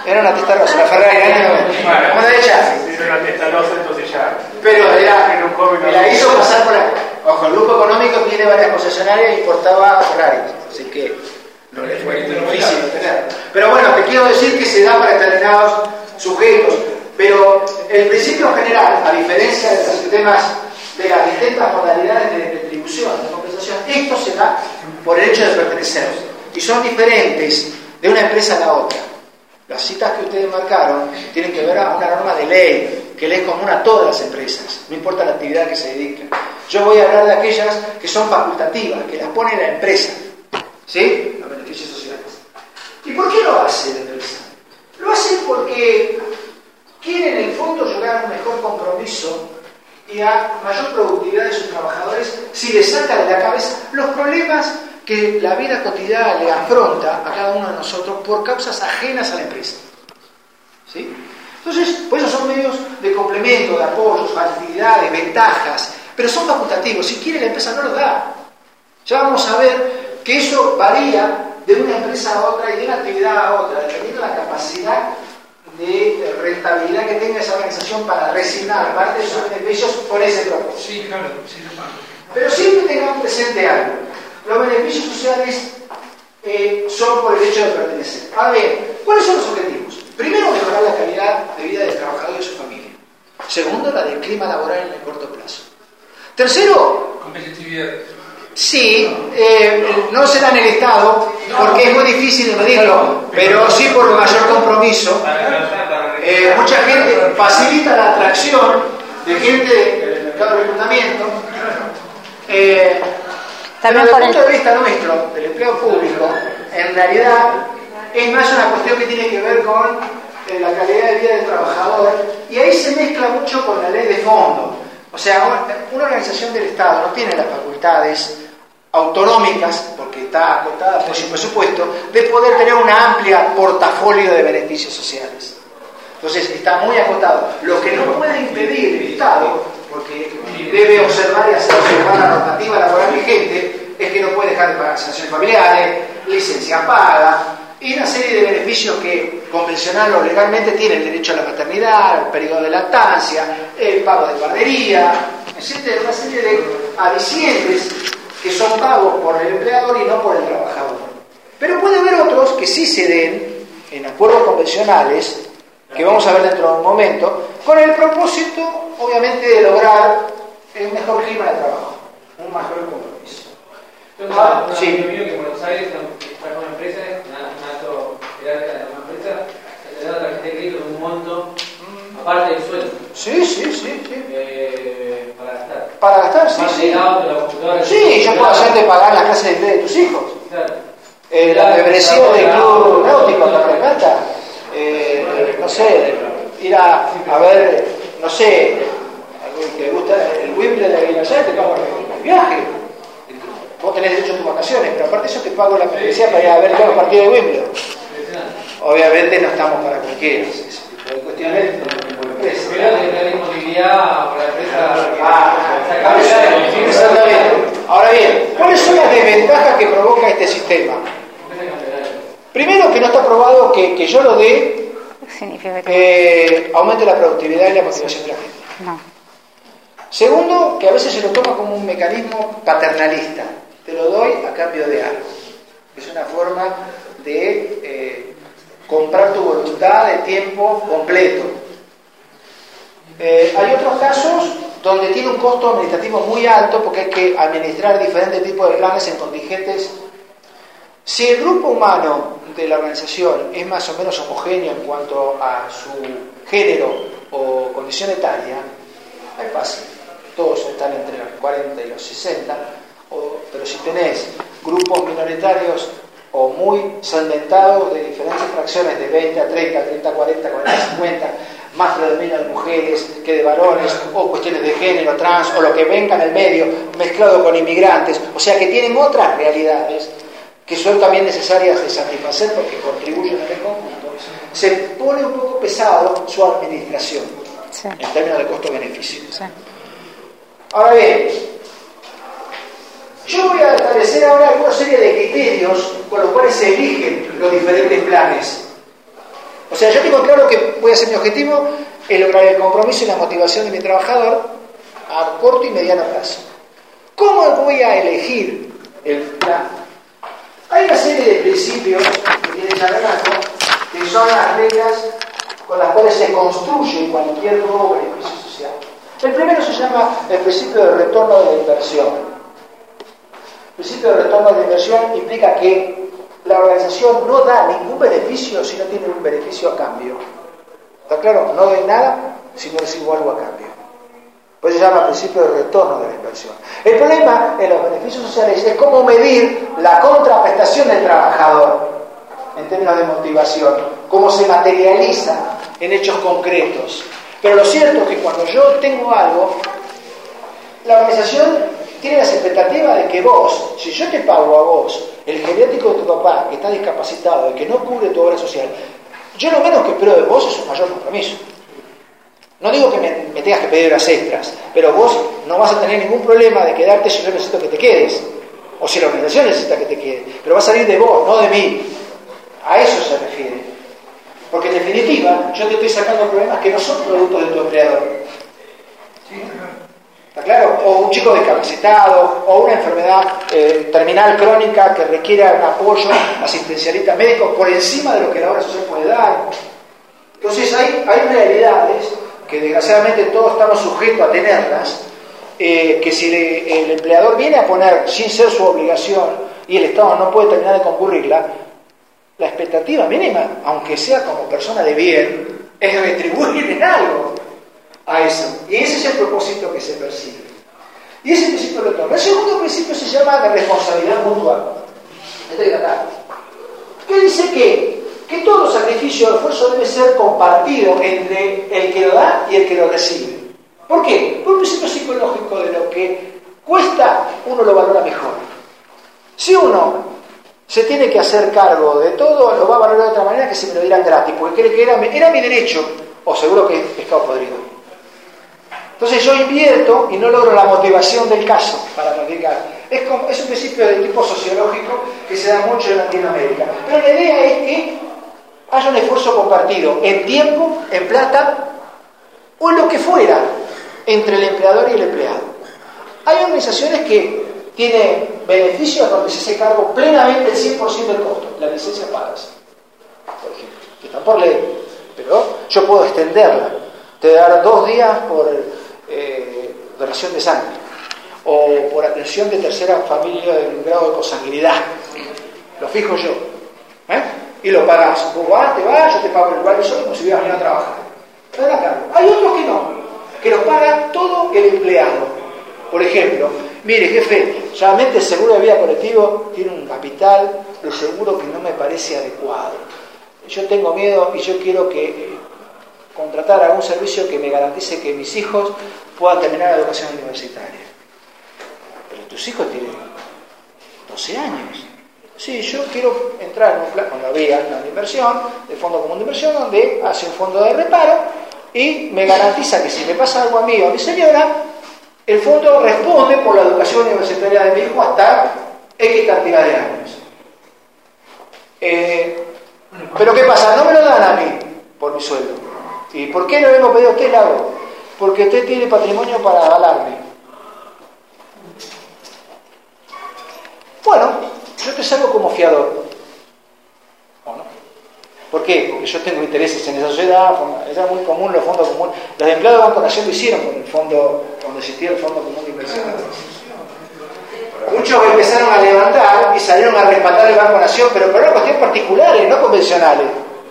Era una Testarossa, la Ferrari del año 90. Como la de Charlie. Era una Testarossa, entonces ya. Pero la hizo pasar por la... Ojo, el grupo económico tiene varias concesionarias y importaba Ferrari. Así que no le fue difícil tener. Pero bueno, te quiero decir que se da para determinados sujetos. Pero el principio general, a diferencia de los sistemas de las distintas modalidades de retribución, de compensación, esto se da por el hecho de pertenecer. Y son diferentes de una empresa a la otra. Las citas que ustedes marcaron tienen que ver a una norma de ley, que le es común a todas las empresas, no importa la actividad que se dediquen. Yo voy a hablar de aquellas que son facultativas, que las pone la empresa, ¿sí? Los beneficios sociales. ¿Y por qué lo hace la empresa? Lo hace porque quiere en el fondo llegar a un mejor compromiso y a mayor productividad de sus trabajadores si les saca de la cabeza los problemas que la vida cotidiana le afronta a cada uno de nosotros por causas ajenas a la empresa. ¿Sí? Entonces, pues esos son medios de complemento, de apoyo, facilidades, ventajas, pero son facultativos. Si quiere la empresa no los da. Ya vamos a ver que eso varía de una empresa a otra y de una actividad a otra, dependiendo de la capacidad de rentabilidad que tenga esa organización para resignar parte de sus beneficios por ese propósito. Sí, claro, sí, pero siempre tengamos presente algo. Los beneficios sociales son por el hecho de pertenecer. Ahora bien, ¿cuáles son los objetivos? Primero, mejorar la calidad de vida del trabajador y de su familia. Segundo, la del clima laboral en el corto plazo. Tercero, competitividad. Sí, no se da en el Estado porque es muy difícil medirlo, pero sí por mayor compromiso. Mucha gente facilita la atracción de gente del mercado de reclutamiento. Pero desde el punto de vista nuestro, del empleo público, en realidad es más una cuestión que tiene que ver con la calidad de vida del trabajador, y ahí se mezcla mucho con la ley de fondo. O sea, una organización del Estado no tiene las facultades autonómicas, porque está acotada por su presupuesto, de poder tener una amplia portafolio de beneficios sociales. Entonces está muy acotado. Lo que no puede impedir el Estado, porque debe observar y hacer observar la normativa laboral vigente, es que no puede dejar de pagar sanciones familiares, licencia paga y una serie de beneficios que convencional o legalmente tienen: el derecho a la maternidad, el periodo de lactancia, el pago de guardería, etc. Una serie de alicientes que son pagos por el empleador y no por el trabajador. Pero puede haber otros que sí se den en acuerdos convencionales, que vamos a ver dentro de un momento, con el propósito, obviamente, de lograr un mejor clima de trabajo, un mayor compromiso. Entonces, sí. Yo mío que en Buenos Aires está una empresa, una alto jerarca de una empresa, le da la tarjeta de crédito de un monto aparte del sueldo. Sí. Para gastar. Para gastar, sí. Sí, yo puedo hacerte pagar la clase de inglés de tus hijos. Claro. La membresía del club náutico, la plata. No sé, ir a ver, no sé, algo que te gusta, el Wimbledon de Buenos Aires, te pago el viaje. Vos tenés derecho a tus vacaciones, pero aparte eso te pago la membresía para ir a ver todos los partidos de Wimbledon. Obviamente no estamos para cualquiera, ese tipo de cuestiones. Pero la disponibilidad para la empresa. Exactamente. Ahora bien, ¿cuáles son las desventajas que provoca este sistema? Primero, que no está probado que yo lo dé aumente la productividad y la motivación de la gente. No. Segundo, que a veces se lo toma como un mecanismo paternalista. Te lo doy a cambio de algo. Es una forma de comprar tu voluntad de tiempo completo. Hay otros casos donde tiene un costo administrativo muy alto porque hay que administrar diferentes tipos de planes en contingentes. Si el grupo humano de la organización es más o menos homogéneo en cuanto a su género o condición etaria, es fácil. Todos están entre los 40 y los 60, pero si tenés grupos minoritarios o muy segmentados de diferentes fracciones de 20 a 30, 30 a 40, 40 a 50, más predominio de mujeres que de varones, o cuestiones de género, trans, o lo que venga en el medio, mezclado con inmigrantes, o sea que tienen otras realidades que son también necesarias de satisfacer porque contribuyen al conjunto, se pone un poco pesado su administración, sí, en términos de costo-beneficio. Sí. Ahora bien, yo voy a establecer ahora una serie de criterios con los cuales se eligen los diferentes planes. O sea, yo tengo claro que voy a hacer mi objetivo es lograr el compromiso y la motivación de mi trabajador a corto y mediano plazo. ¿Cómo voy a elegir el plan? Hay una serie de principios que tiene Charanato, que son las reglas con las cuales se construye cualquier nuevo beneficio social. El primero se llama el principio de retorno de la inversión. El principio de retorno de la inversión implica que la organización no da ningún beneficio si no tiene un beneficio a cambio. ¿Está claro? No doy nada si no recibo algo a cambio. Por eso se llama principio de retorno de la inversión. El problema en los beneficios sociales es cómo medir la contraprestación del trabajador en términos de motivación, cómo se materializa en hechos concretos. Pero lo cierto es que cuando yo tengo algo, la organización tiene las expectativas de que vos, si yo te pago a vos el geriátrico de tu papá que está discapacitado y que no cubre tu obra social, yo lo menos que espero de vos es un mayor compromiso. No digo que me tengas que pedir horas extras, pero vos no vas a tener ningún problema de quedarte si yo necesito que te quedes, o si la organización necesita que te quedes, pero va a salir de vos, no de mí. A eso se refiere. Porque en definitiva, yo te estoy sacando problemas que no son productos de tu empleador. ¿Está claro? O un chico discapacitado, o una enfermedad terminal crónica que requiera un apoyo asistencialista médico por encima de lo que la obra social puede dar. Entonces hay realidades que desgraciadamente todos estamos sujetos a tenerlas, que si el empleador viene a poner sin ser su obligación y el Estado no puede terminar de concurrirla, la expectativa mínima, aunque sea como persona de bien, es retribuir en algo a eso. Y ese es el propósito que se persigue. Y ese principio lo toma. El segundo principio se llama de responsabilidad mutua. Este de acá. Que dice que todo sacrificio o esfuerzo debe ser compartido entre el que lo da y el que lo recibe. ¿Por qué? Por un principio psicológico de lo que cuesta, uno lo valora mejor. Si uno se tiene que hacer cargo de todo, lo va a valorar de otra manera que si me lo dieran gratis, porque cree que era mi derecho, o seguro que es pescado podrido. Entonces yo invierto y no logro la motivación del caso para practicar. Es un principio de tipo sociológico que se da mucho en Latinoamérica. Pero la idea es que haya un esfuerzo compartido en tiempo, en plata o en lo que fuera entre el empleador y el empleado. Hay organizaciones que tienen beneficios donde se hace cargo plenamente el 100% del costo, las licencias pagas, por ejemplo, que están por ley, pero yo puedo extenderla, te voy a dar 2 días por donación de sangre o por atención de tercera familia de un grado de consanguinidad, lo fijo yo, y lo pagas, vos vas, te vas, yo te pago el lugar y solo como si hubieras venido a trabajar. Hay otros que no, que los paga todo el empleado. Por ejemplo, mire jefe, solamente el seguro de vida colectivo tiene un capital de seguro que no me parece adecuado. Yo tengo miedo y yo quiero que contratar algún servicio que me garantice que mis hijos puedan terminar la educación universitaria. Pero tus hijos tienen 12 años. Sí, yo quiero entrar en un plan, cuando había una inversión, el Fondo Común de Inversión, donde hace un fondo de reparo y me garantiza que si me pasa algo a mí o a mi señora, el fondo responde por la educación universitaria de mi hijo hasta X cantidad de años. Pero ¿qué pasa? No me lo dan a mí por mi sueldo. ¿Y por qué no le hemos pedido a usted el hago? Porque usted tiene patrimonio para avalarme. Bueno, yo te salgo como fiador. ¿O no? ¿Por qué? Porque yo tengo intereses en esa sociedad, es muy común los fondos comunes. Los empleados de Banco Nación lo hicieron con el fondo, cuando existía el Fondo Común de Inversión. Muchos empezaron a levantar y salieron a respaldar el Banco Nación, pero por una cuestión particulares, no convencionales.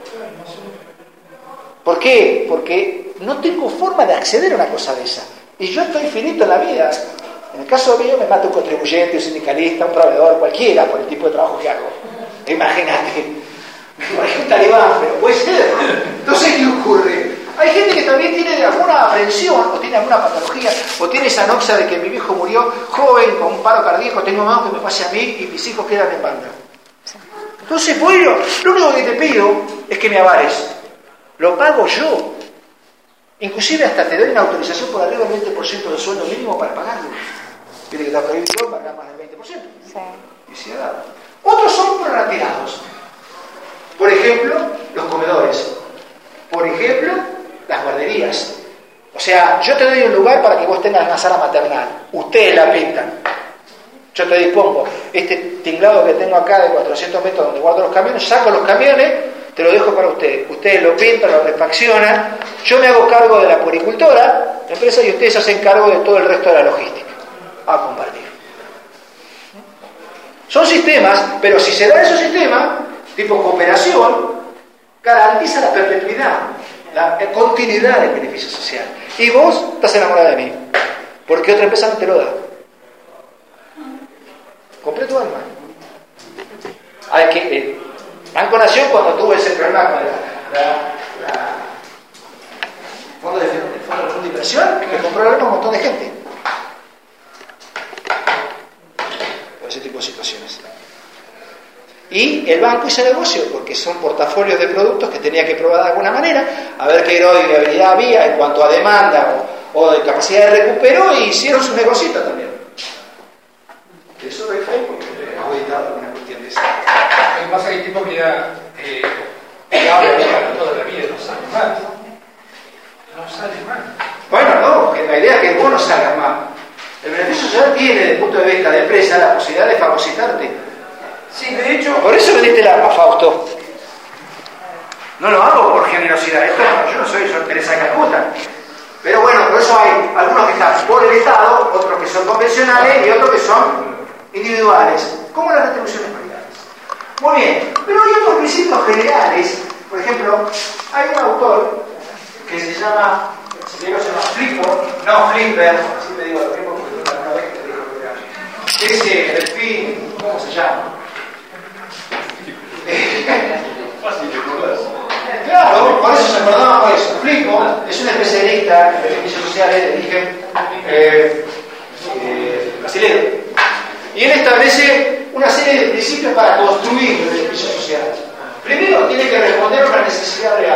¿Por qué? Porque no tengo forma de acceder a una cosa de esa. Y yo estoy finito en la vida. En el caso mío me mata un contribuyente, un sindicalista, un proveedor, cualquiera, por el tipo de trabajo que hago. Imagínate. Por ejemplo, un talibán, pero puede ser. Entonces, ¿qué ocurre? Hay gente que también tiene alguna aprensión, o tiene alguna patología, o tiene esa noxa de que mi viejo murió joven, con un paro cardíaco, tengo más que me pase a mí y mis hijos quedan en banda. Entonces, bueno, lo único que te pido es que me avares. Lo pago yo. Inclusive hasta te doy una autorización por arriba del 20% del sueldo mínimo para pagarlo. Tiene que estar previsto pagar más del 20%. Sí. Y si da. Otros son prorrateados. Por ejemplo, los comedores. Por ejemplo, las guarderías. O sea, yo te doy un lugar para que vos tengas una sala maternal. Ustedes la pintan. Yo te dispongo este tinglado que tengo acá de 400 metros donde guardo los camiones, saco los camiones, te lo dejo para ustedes. Ustedes lo pintan, lo refaccionan. Yo me hago cargo de la puericultora, la empresa, y ustedes hacen cargo de todo el resto de la logística. A compartir. Son sistemas, pero si se da esos sistemas, tipo cooperación, garantiza la perpetuidad, la continuidad del beneficio social. Y vos estás enamorada de mí, porque otra empresa no te lo da. Compré tu alma. Hay que Banco Nación, cuando tuvo ese problema con el fondo de inversión, que compró el alma a un montón de gente. Por ese tipo de situaciones. Y el banco hizo negocio, porque son portafolios de productos que tenía que probar de alguna manera, a ver qué grado de viabilidad había en cuanto a demanda o de capacidad de recupero, y hicieron su negocito también. Eso es Facebook, ha auditado alguna cuestión de esa. Lo que pasa es que hay tipos que ya hablan toda la vida, no sale mal. No sale mal. Bueno, no, que la idea es que vos no salgas mal. El beneficio social tiene, desde el punto de vista de empresa, la posibilidad de fagocitarte. Sí, de hecho. Por eso vendiste el arma, Fausto. No lo hago por generosidad. Esto yo no soy Teresa de Calcuta. Pero bueno, por eso hay algunos que están por el Estado, otros que son convencionales y otros que son individuales, como las retribuciones paritarias. Muy bien, pero hay otros principios generales. Por ejemplo, hay un autor que se llama Flipper, así te digo lo mismo porque una vez que te digo que era. Ese Delfín, ¿cómo se llama? Fácil de acordar. Claro, por eso se acordaba por eso. Flipper es un especialista en beneficios sociales de origen brasileño. Y él establece una serie de principios para construir los beneficios sociales. Primero, tiene que responder a una necesidad real.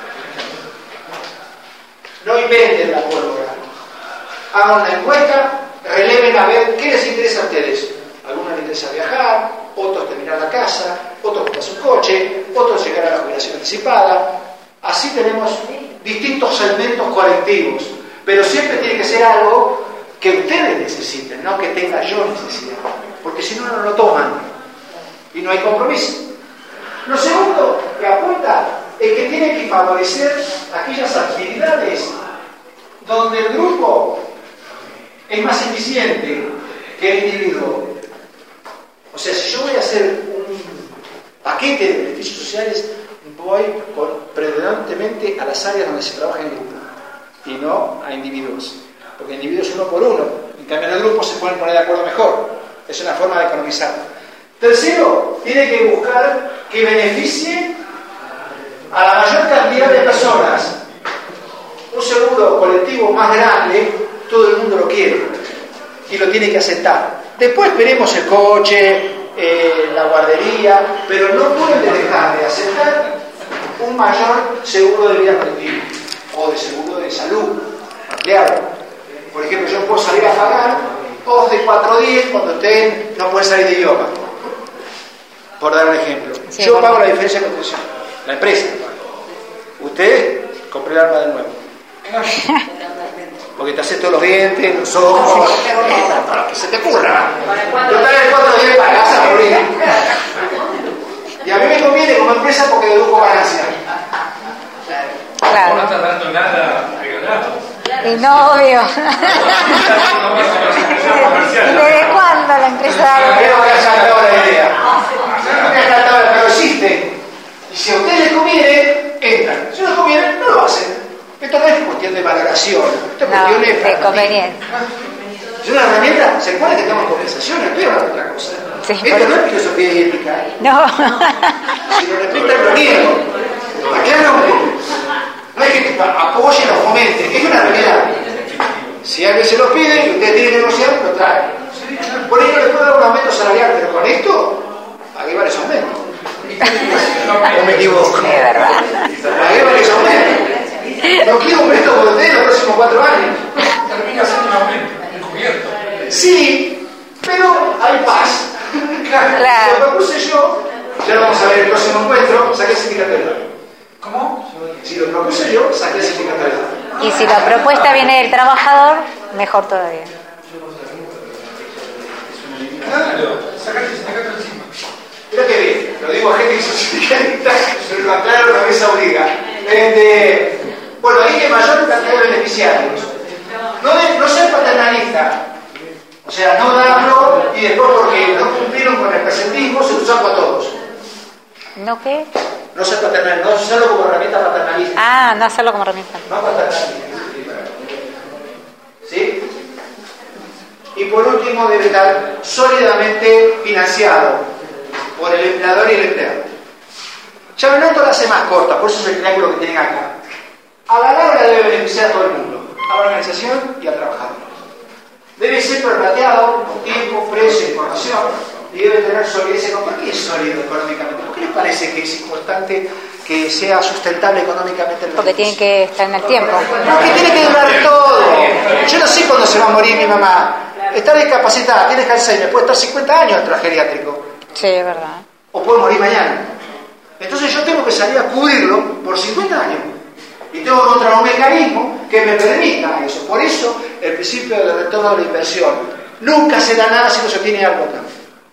No inventen la pólvora. Hagan una encuesta, releven a ver qué les interesa a ustedes. A algunos les interesa viajar, otros terminar la casa, otros comprarse un coche, otros llegar a la jubilación anticipada. Así tenemos distintos segmentos colectivos, pero siempre tiene que ser algo que ustedes necesiten, no que tenga yo necesidad, porque si no, no lo toman y no hay compromiso. Lo segundo que apunta es que tiene que favorecer aquellas actividades donde el grupo es más eficiente que el individuo. O sea, si yo voy a hacer un paquete de beneficios sociales, voy predominantemente a las áreas donde se trabaja en grupo y no a individuos, porque individuos uno por uno, en cambio en el grupo se pueden poner de acuerdo mejor. Es una forma de economizar. Tercero, tiene que buscar que beneficie a la mayor cantidad de personas. Un seguro colectivo más grande, todo el mundo lo quiere y lo tiene que aceptar. Después veremos el coche, la guardería, pero no pueden dejar de aceptar un mayor seguro de vida colectivo o de seguro de salud ampliado. Por ejemplo, yo puedo salir a pagar 2 de 4.10 cuando usted no puede salir de idioma, por dar un ejemplo. Sí, yo pago la diferencia de contribución, la empresa. Usted compre el arma de nuevo, porque te hace todos los dientes, los ojos, para que se te ocurra. Yo traigo el 4.10 para casa, por ahí. Y a mí me conviene como empresa porque dedujo ganancia. Claro. No estás dando nada regalado. Y no, obvio. ¿Y desde cuándo la empresa? Creo que ha saltado la idea. Pero existe. Y si a ustedes les conviene, entran. Si no les conviene, no lo hacen. Esto no es cuestión de valoración. Esto es cuestión de conveniencia. Es una herramienta. Se supone que tenemos conversaciones, estoy hablando de otra cosa. Sí, esto no es filosofía y ética. No. Si lo respetan, lo niego. ¿Está claro? No es que apoyen o fomenten, es una realidad. Si alguien se lo pide y ustedes tienen que negociar, lo traen. Por ello les puedo dar un aumento salarial, pero con esto, ¿a qué vale ese aumento? ¿O me equivoco? Sí, es verdad. ¿A qué vale ese aumento? No quiero un aumento por ustedes los próximos 4 años. Termina siendo un aumento, encubierto. Sí, pero hay paz. Claro. Lo propuse yo, ya lo vamos a ver en el próximo encuentro, saqué el sindicato. ¿Cómo? Si lo propuse yo, saqué el sindicato de edad. Y si la propuesta viene del trabajador, mejor todavía. Claro, sacate el sindicato encima. Mira que bien, lo digo a gente que son sindicalistas, pero lo aclaro, la mesa obliga. Bueno, ahí hay mayor cantidad de beneficiarios. No ser paternalista, o sea, no darlo y después porque no cumplieron con el presentismo se lo saco a todos. ¿No qué? No ser paternalista, no usarlo como herramienta paternalista. Ah, no hacerlo como herramienta. No paternalista. ¿Sí? Y por último debe estar sólidamente financiado por el empleador y el empleado. Chavelato la hace más corta, por eso es el triángulo que tienen acá. A la larga debe beneficiar a todo el mundo, a la organización y al trabajador. Debe ser prorrateado con tiempo, precio, información y debe tener solidez económica. ¿Por qué es sólido económicamente? ¿Por qué les parece que es importante que sea sustentable económicamente? Porque tienen que estar en el tiempo. Porque tiene que durar todo. Yo no sé cuándo se va a morir mi mamá. Está discapacitada, tiene Alzheimer, puede estar 50 años en el geriátrico. Sí, es verdad. O puede morir mañana. Entonces yo tengo que salir a cubrirlo por 50 años. Y tengo que encontrar un mecanismo que me permita eso. Por eso el principio del retorno de la inversión. Nunca se da nada si no se tiene algo acá.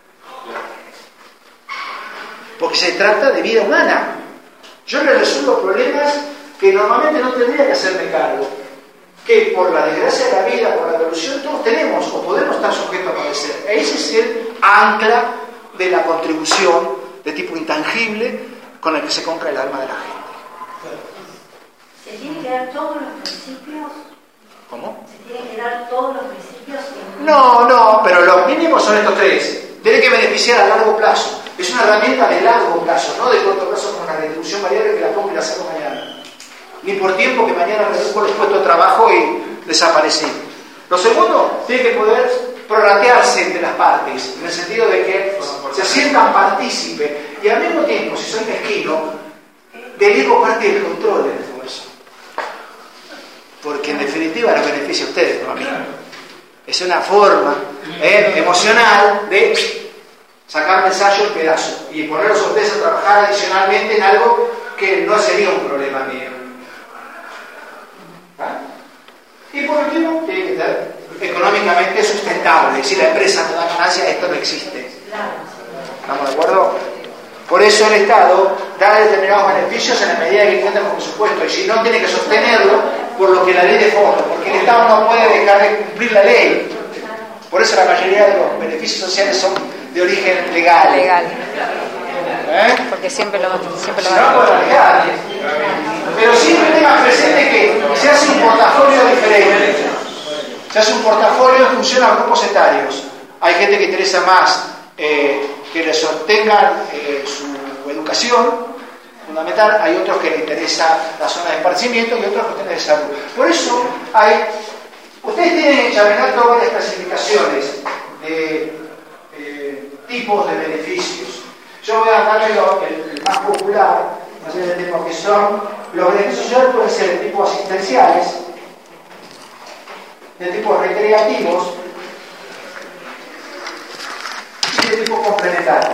Porque se trata de vida humana. Yo le resuelvo problemas que normalmente no tendría que hacerme cargo. Que por la desgracia de la vida, por la evolución, todos tenemos o podemos estar sujetos a padecer. Ese es el ancla de la contribución de tipo intangible con el que se compra el alma de la gente. ¿Se tienen que dar todos los principios? ¿Cómo? ¿Se tienen que dar todos los principios? No, pero los mínimos son estos tres. Tiene que beneficiar a largo plazo. Es una herramienta de largo plazo, no de corto plazo con una retribución variable que la compro y la saco mañana. Ni por tiempo que mañana reduzco los puestos de trabajo y desaparecí. Lo segundo, tiene que poder prorratearse entre las partes, en el sentido de que se sientan partícipes y al mismo tiempo, si soy mezquino, delego parte del control del esfuerzo. Porque en definitiva los beneficia a ustedes, no a mí. Es una forma emocional de sacar ensayo en pedazos y ponerlos a ustedes a trabajar adicionalmente en algo que no sería un problema mío. ¿Ah? Y por último, tiene que ser económicamente sustentable. Si la empresa no da ganancia, esto no existe. ¿Estamos de acuerdo? Por eso el Estado da determinados beneficios en la medida que cuenta con presupuesto, y si no, tiene que sostenerlo por lo que la ley de fondo, porque el Estado no puede dejar de cumplir la ley. Por eso la mayoría de los beneficios sociales son de origen legal. Porque siempre lo no, legal. Pero siempre tengan presente que se hace un portafolio diferente. Se hace un portafolio en función a grupos etarios. Hay gente que interesa más que les sostengan su educación fundamental, hay otros que les interesa la zona de esparcimiento y otras cuestiones de salud. Por eso ustedes tienen en Chavelato varias clasificaciones de tipos de beneficios. Yo voy a darle el más popular, que son los beneficios sociales. Pueden ser de tipo asistenciales, de tipo recreativos y de tipo complementario.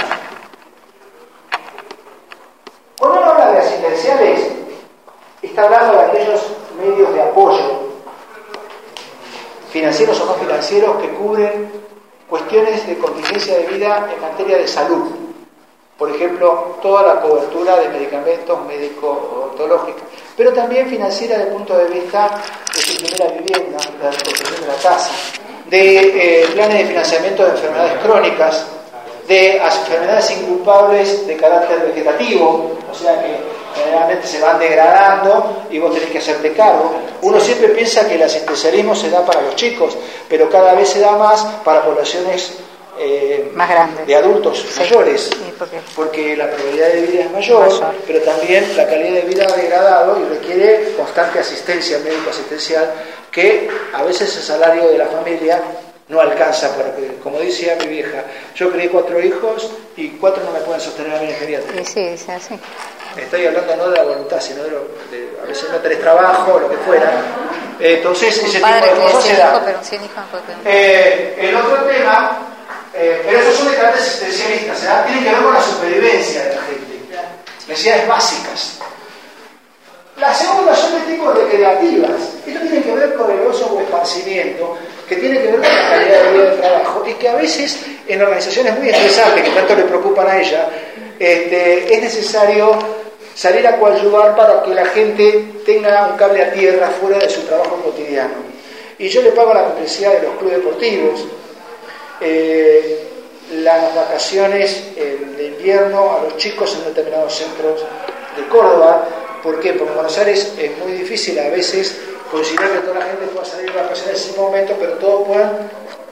Cuando uno habla de asistenciales, está hablando de aquellos medios de apoyo, financieros o no financieros, que cubren cuestiones de contingencia de vida en materia de salud. Por ejemplo, toda la cobertura de medicamentos médico-odontológicos, pero también financiera desde el punto de vista de su primera vivienda, de la reconstrucción de la casa, de planes de financiamiento de enfermedades crónicas, de enfermedades inculpables de carácter vegetativo, o sea que generalmente se van degradando y vos tenés que hacerte cargo. Uno siempre piensa que el asistencialismo se da para los chicos, pero cada vez se da más para poblaciones más grandes, de adultos mayores, sí, porque la probabilidad de vida es mayor, pero también la calidad de vida ha degradado y requiere constante asistencia médico-asistencial, que a veces el salario de la familia no alcanza para que, como decía mi vieja, yo crié 4 hijos y 4 no me pueden sostener a mí en geriátrica. Sí, es así. Estoy hablando no de la voluntad, sino de a veces no tenés trabajo o lo que fuera. Entonces, ese tipo de cosas se da. El otro tema, pero esos son de carácter asistencialista, tienen que ver con la supervivencia de la gente, necesidades básicas. La segunda son de tipo recreativas. Esto tiene que ver con el ocio o esparcimiento, que tiene que ver con la calidad de vida del trabajo, y que a veces en organizaciones muy estresantes, que tanto le preocupan a ella, es necesario salir a coadyuvar para que la gente tenga un cable a tierra fuera de su trabajo cotidiano. Y yo le pago la membresía de los clubes deportivos, las vacaciones de invierno a los chicos en determinados centros de Córdoba. ¿Por qué? Porque en Buenos Aires es muy difícil a veces considerar que toda la gente pueda salir de vacaciones en ese momento, pero todos puedan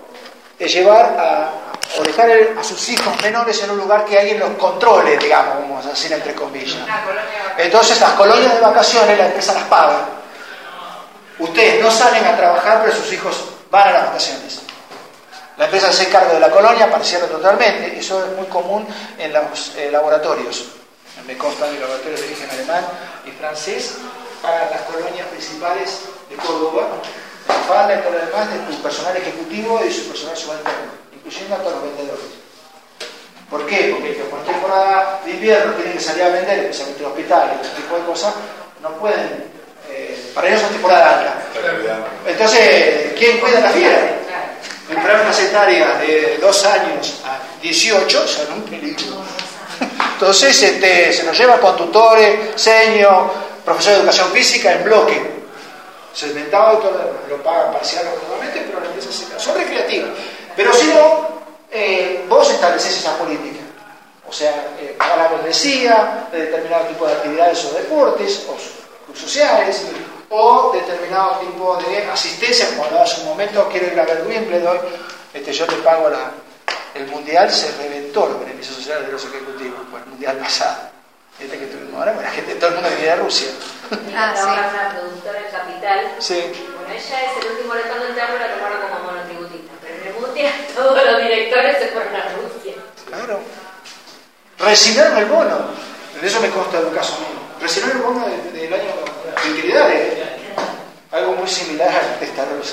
llevar o dejar a sus hijos menores en un lugar que alguien los controle, digamos, vamos a decir entre comillas. Entonces las colonias de vacaciones la empresa las paga. Ustedes no salen a trabajar, pero sus hijos van a las vacaciones. La empresa se encarga de la colonia para cierre totalmente. Eso es muy común en los laboratorios. Me consta de laboratorios de origen alemán y francés para las colonias principales de Córdoba, en falda y todo lo demás de su personal ejecutivo y su personal subalterno, incluyendo a todos los vendedores. ¿Por qué? Porque por temporada de invierno tienen que salir a vender, especialmente en hospitales y ese tipo de cosas, no pueden, para ellos es temporada alta. Entonces, ¿quién cuida la fiera? Comprar una sectaria de 2 años a 18 son un peligro. Entonces se nos lleva con tutores, seño, profesor de educación física en bloque, segmentado y todo lo pagan parcial o totalmente, pero la empresa son recreativas. Pero si no, vos establecés esa política, o sea, pagar la membresía de determinado tipo de actividades o deportes o clubes sociales o determinado tipo de asistencia, como hablaba hace un momento. Quiero ir a ver Wimbledon, yo te pago el mundial. Se reventó los beneficios sociales de los ejecutivos por el mundial pasado. Que tuvimos ahora, bueno, la gente, todo el mundo viene de Rusia. Una productora en Capital. Sí. Bueno, ella es el último letón del terror, la tomaron como monotributista. Pero en el mundial todos los directores se fueron a Rusia. Claro. Recibieron el bono. De eso me consta de un caso mío. Recibieron el bono del año de utilidades. Algo muy similar a esta rusa.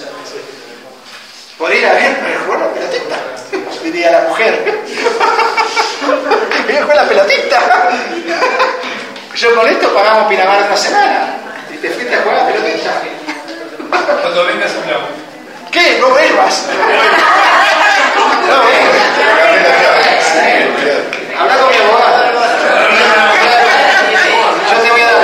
Por ir a ver jugar la pelotita, diría la mujer. Voy a jugar la pelotita. Yo con esto pagamos Pinamar esta semana. Y te fuiste a jugar la pelotita. Cuando vengas hablamos. ¿Qué? No vuelvas. No vuelvas. Habla con mi abogado. Yo te voy a dar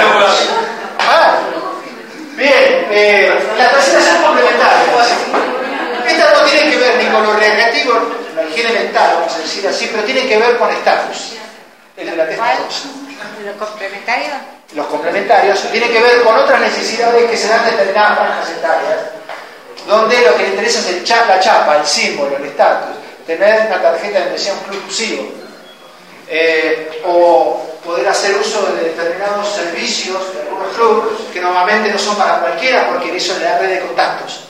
bien, las terceras son complementarias. Estas no tienen que ver ni con lo recreativo, la higiene mental, vamos a decir así, pero tienen que ver con estatus. El de la testatus. ¿Los complementarios? Los complementarios tienen que ver con otras necesidades que se dan en determinadas franjas etarias, donde lo que le interesa es la chapa, el símbolo, el estatus, tener una tarjeta de membresía un club exclusivo, o poder hacer uso de determinados servicios de algunos clubes que normalmente no son para cualquiera porque eso le da red de contactos.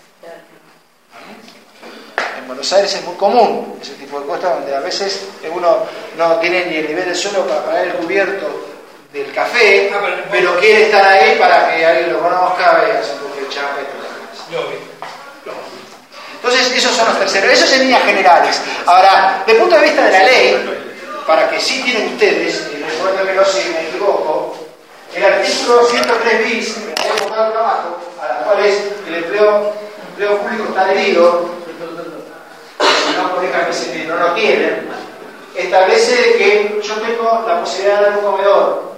En Buenos Aires es muy común ese tipo de cosas donde a veces uno no tiene ni el nivel del suelo para pagar el cubierto del café, pero quiere estar ahí para que alguien lo conozca y hacer un poco de chapa y todo lo demás. Entonces esos son los terceros, esos en líneas generales. Ahora, desde el punto de vista de la ley, para que sí tienen ustedes, y recuérdenmelo si me equivoco, el artículo 103 bis, que me voy a poner trabajo, a la cual es el empleo público está adherido, no corrijan si no lo tienen, establece que yo tengo la posibilidad de dar un comedor,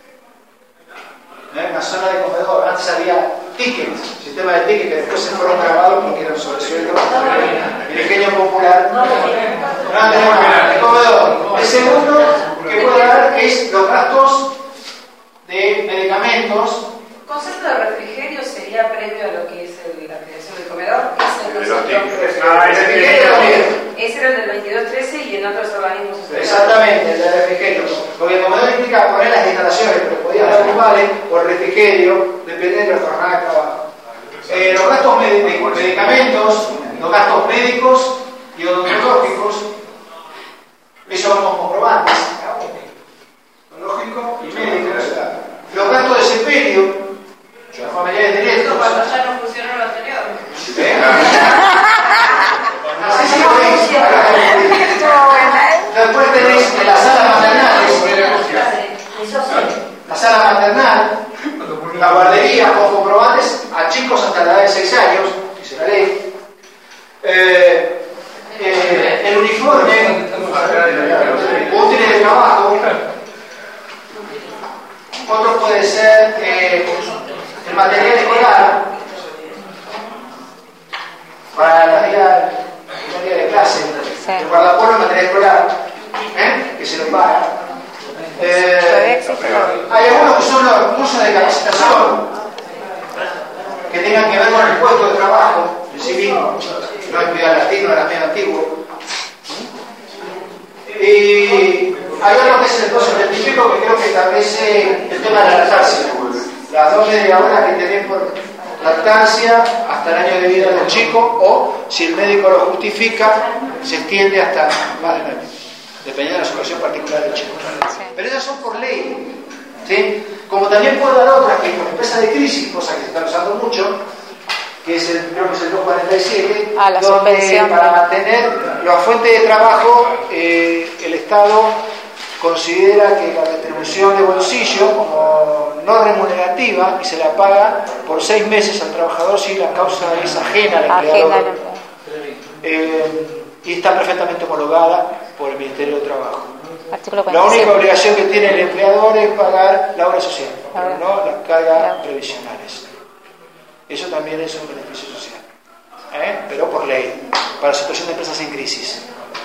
una zona de comedor. Antes había tickets, sistema de tickets que después se fueron grabados porque eran sobre sueldo, el pequeño popular. No tenemos nada, el comedor. El segundo que puedo dar es los gastos de medicamentos. El concepto de refrigerio sería previo a lo que es la creación del comedor. Ese era el del 2213 y en otros organismos. Exactamente, el de refrigerio. Porque el comedor implica poner las instalaciones, pero podía dar un vale por refrigerio, depende de la jornada de trabajo. Los gastos medicamentos, los gastos médicos y odontológicos, eso vamos comprobantes, odontológico y médico. Los gastos de sepelio, los familiares directos. Cuando ya no funcionó lo anterior. Así lo veis. Después tenéis las salas maternales. La sala maternal, guardería o comprobantes a chicos hasta la edad de 6 años, dice la ley. El uniforme, útiles de trabajo. Otro puede ser el material escolar para la día de clase, el guardapolvo, el material escolar, que se lo paga. Hay algunos que son los cursos de capacitación que tengan que ver con el puesto de trabajo en sí mismo, no estudiar latino, era medio antiguo. Y hay otro que es el curso científico que creo que establece el tema de la lactancia. Las 2 media horas que tenés por lactancia hasta el año de vida del chico, o si el médico lo justifica, se extiende hasta más de un año, dependiendo de la situación particular del chico. Pero esas son por ley, ¿sí? Como también puedo dar otras que con empresas de crisis, cosa que se está usando mucho, que es creo que es el 247, donde para mantener la fuente de trabajo el Estado considera que la retribución de bolsillo como no remunerativa y se la paga por 6 meses al trabajador si la causa es ajena al empleador. Y está perfectamente homologada por el Ministerio de Trabajo. La única obligación que tiene el empleador es pagar la obra social, pero no las cargas previsionales. Eso también es un beneficio social, pero por ley, para la situación de empresas en crisis.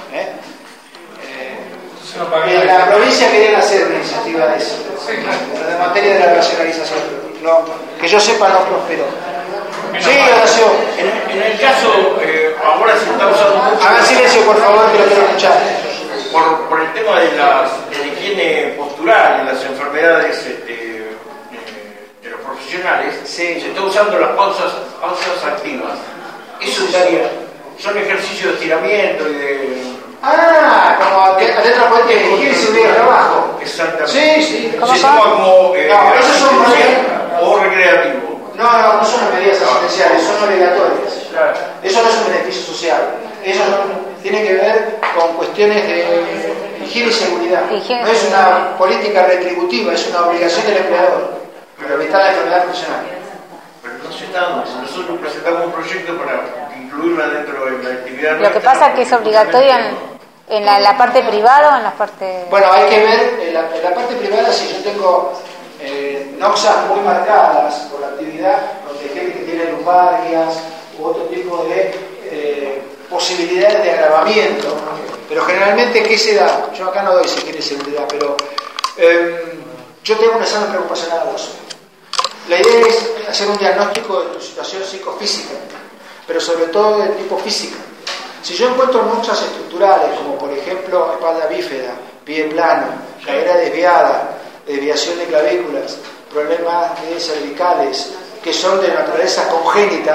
En la provincia querían hacer una iniciativa de eso, pero en materia de la racionalización, no, que yo sepa no prosperó. Sí, Horacio. En el caso, ahora se está usando mucho. Hagan silencio, por favor, que lo quiero escuchar. Por el tema de la higiene postural y las enfermedades de los profesionales, se está usando las pausas activas. Eso son ejercicios de estiramiento y de... como atleta fuente de higiene y seguridad de trabajo. Exactamente. Sí. Se llama como... esos son o recreativo. No son medidas asistenciales, son obligatorias. Eso no es un beneficio social. Eso tiene que ver con cuestiones de higiene y seguridad. No es una política retributiva, es una obligación del empleador para evitar la enfermedad profesional. Pero no se está dando. Nosotros presentamos un proyecto para incluirla dentro de la actividad. Lo que pasa es que es obligatorio en la parte privada o en la parte... Bueno, hay que ver, en la parte privada, si yo tengo noxas muy marcadas por la actividad, donde hay gente que tiene lumbalgias u otro tipo de posibilidades de agravamiento, pero generalmente, ¿qué se da? Yo acá no doy si quiere seguridad, pero yo tengo un examen preocupacional al oso. La idea es hacer un diagnóstico de tu situación psicofísica, pero sobre todo de tipo física. Si yo encuentro noxas estructurales, como por ejemplo espalda bífida, pie plano, cadera desviada, desviación de clavículas, problemas de cervicales, que son de naturaleza congénita,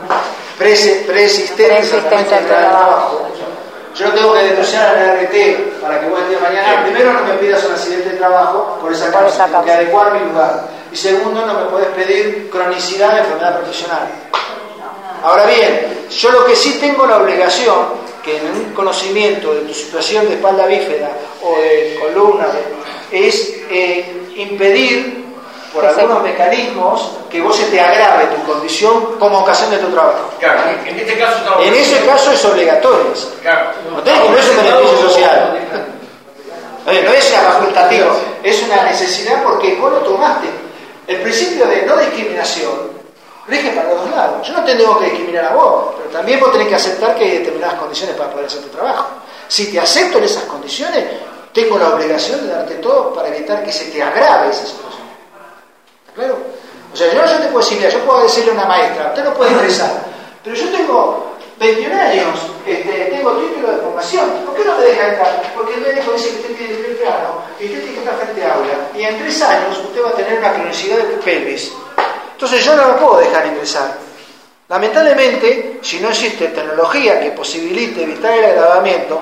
preexistentes al momento de entrar al trabajo, yo no tengo que denunciar a la RT para que vos el día de mañana, primero, no me pidas un accidente de trabajo por esa causa, tengo que adecuar mi lugar, y segundo, no me puedes pedir cronicidad de enfermedad profesional. Ahora bien, yo lo que sí tengo la obligación, que en un conocimiento de tu situación de espalda bífida o de columna, es impedir por algunos mecanismos que vos se te agrave tu condición como ocasión de tu trabajo. Claro, en este caso en ese caso es obligatorio. Claro. No es un beneficio social. No es facultativo, es una necesidad porque vos lo tomaste. El principio de no discriminación rige para los dos lados. Yo no te tengo que discriminar a vos, pero también vos tenés que aceptar que hay determinadas condiciones para poder hacer tu trabajo. Si te acepto en esas condiciones, tengo la obligación de darte todo para evitar que se te agrave esa situación. ¿Claro? O sea, yo te puedo decir, mira, yo puedo decirle a una maestra, usted no puede ingresar, pero yo tengo 21 años, tengo título de formación, ¿por qué no me deja entrar? Porque el médico dice que usted tiene el plano y usted tiene que estar frente a aula, y en 3 años usted va a tener una cronicidad de pelvis. Entonces yo no lo puedo dejar ingresar. Lamentablemente, si no existe tecnología que posibilite evitar el agravamiento,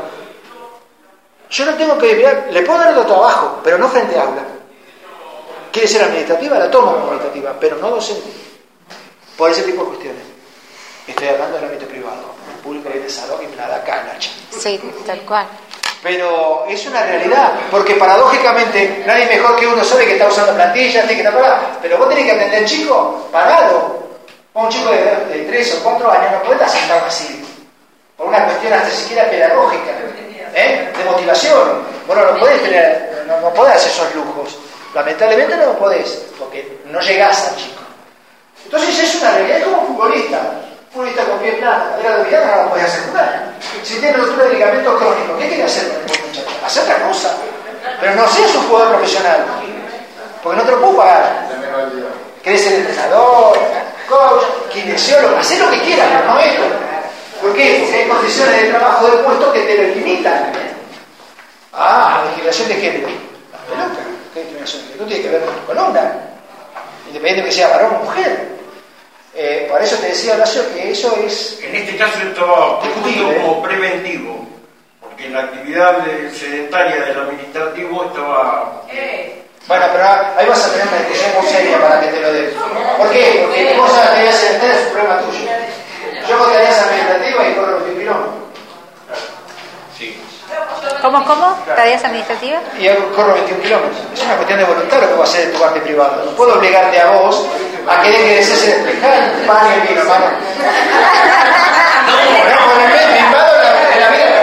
yo no tengo que desviar, le puedo dar otro trabajo, pero no frente a aula. Quiere ser administrativa, la tomo como administrativa, pero no docente. Por ese tipo de cuestiones. Estoy hablando del ámbito privado. El público le desaloja y me la da acá, Nacha. Sí, tal cual. Pero es una realidad, porque paradójicamente nadie mejor que uno sabe que está usando plantillas, tiene que estar pagado. Pero vos tenés que atender chico, pagado. Un chico de 3 o 4 años no puede estar sentado así, por una cuestión hasta siquiera pedagógica, de motivación. Vos no lo podés tener, no podés hacer esos lujos. Lamentablemente no lo podés, porque no llegás al chico. Entonces es una realidad como futbolista. Futbolista con pie plano, cadera dominada, no la podés hacer jugar. Si tiene rotura de ligamento crónico, ¿qué quiere hacer con el muchacho? Hacer otra cosa. Pero no seas un jugador profesional, porque no te lo puedo pagar. ¿Querés ser entrenador, coach, kinesiólogo? Hacé lo que quieras, pero no esto. ¿Por qué? Porque hay condiciones de trabajo de puesto que te lo limitan. Discriminación de género. La peluca. ¿Qué discriminación de género? No tiene que ver con tu columna, independiente de que sea varón o mujer. Por eso te decía, Horacio, que eso es... En este caso estaba discutido como preventivo, porque en la actividad sedentaria del administrativo estaba... Bueno, pero ahí vas a tener una discusión muy seria para que te lo den. ¿Por qué? Porque vos a la actividad sedentaria es un problema tuyo. Yo hago tareas administrativas y corro los pilón. Sí. ¿Cómo? ¿Tareas administrativas? Y corro 21 kilómetros. Es una cuestión de voluntad lo que vas a hacer en tu parte privado. No puedo obligarte a vos a que dejes de ser dejar el pan y el vino, hermano. No, con el mes me invado en la vida.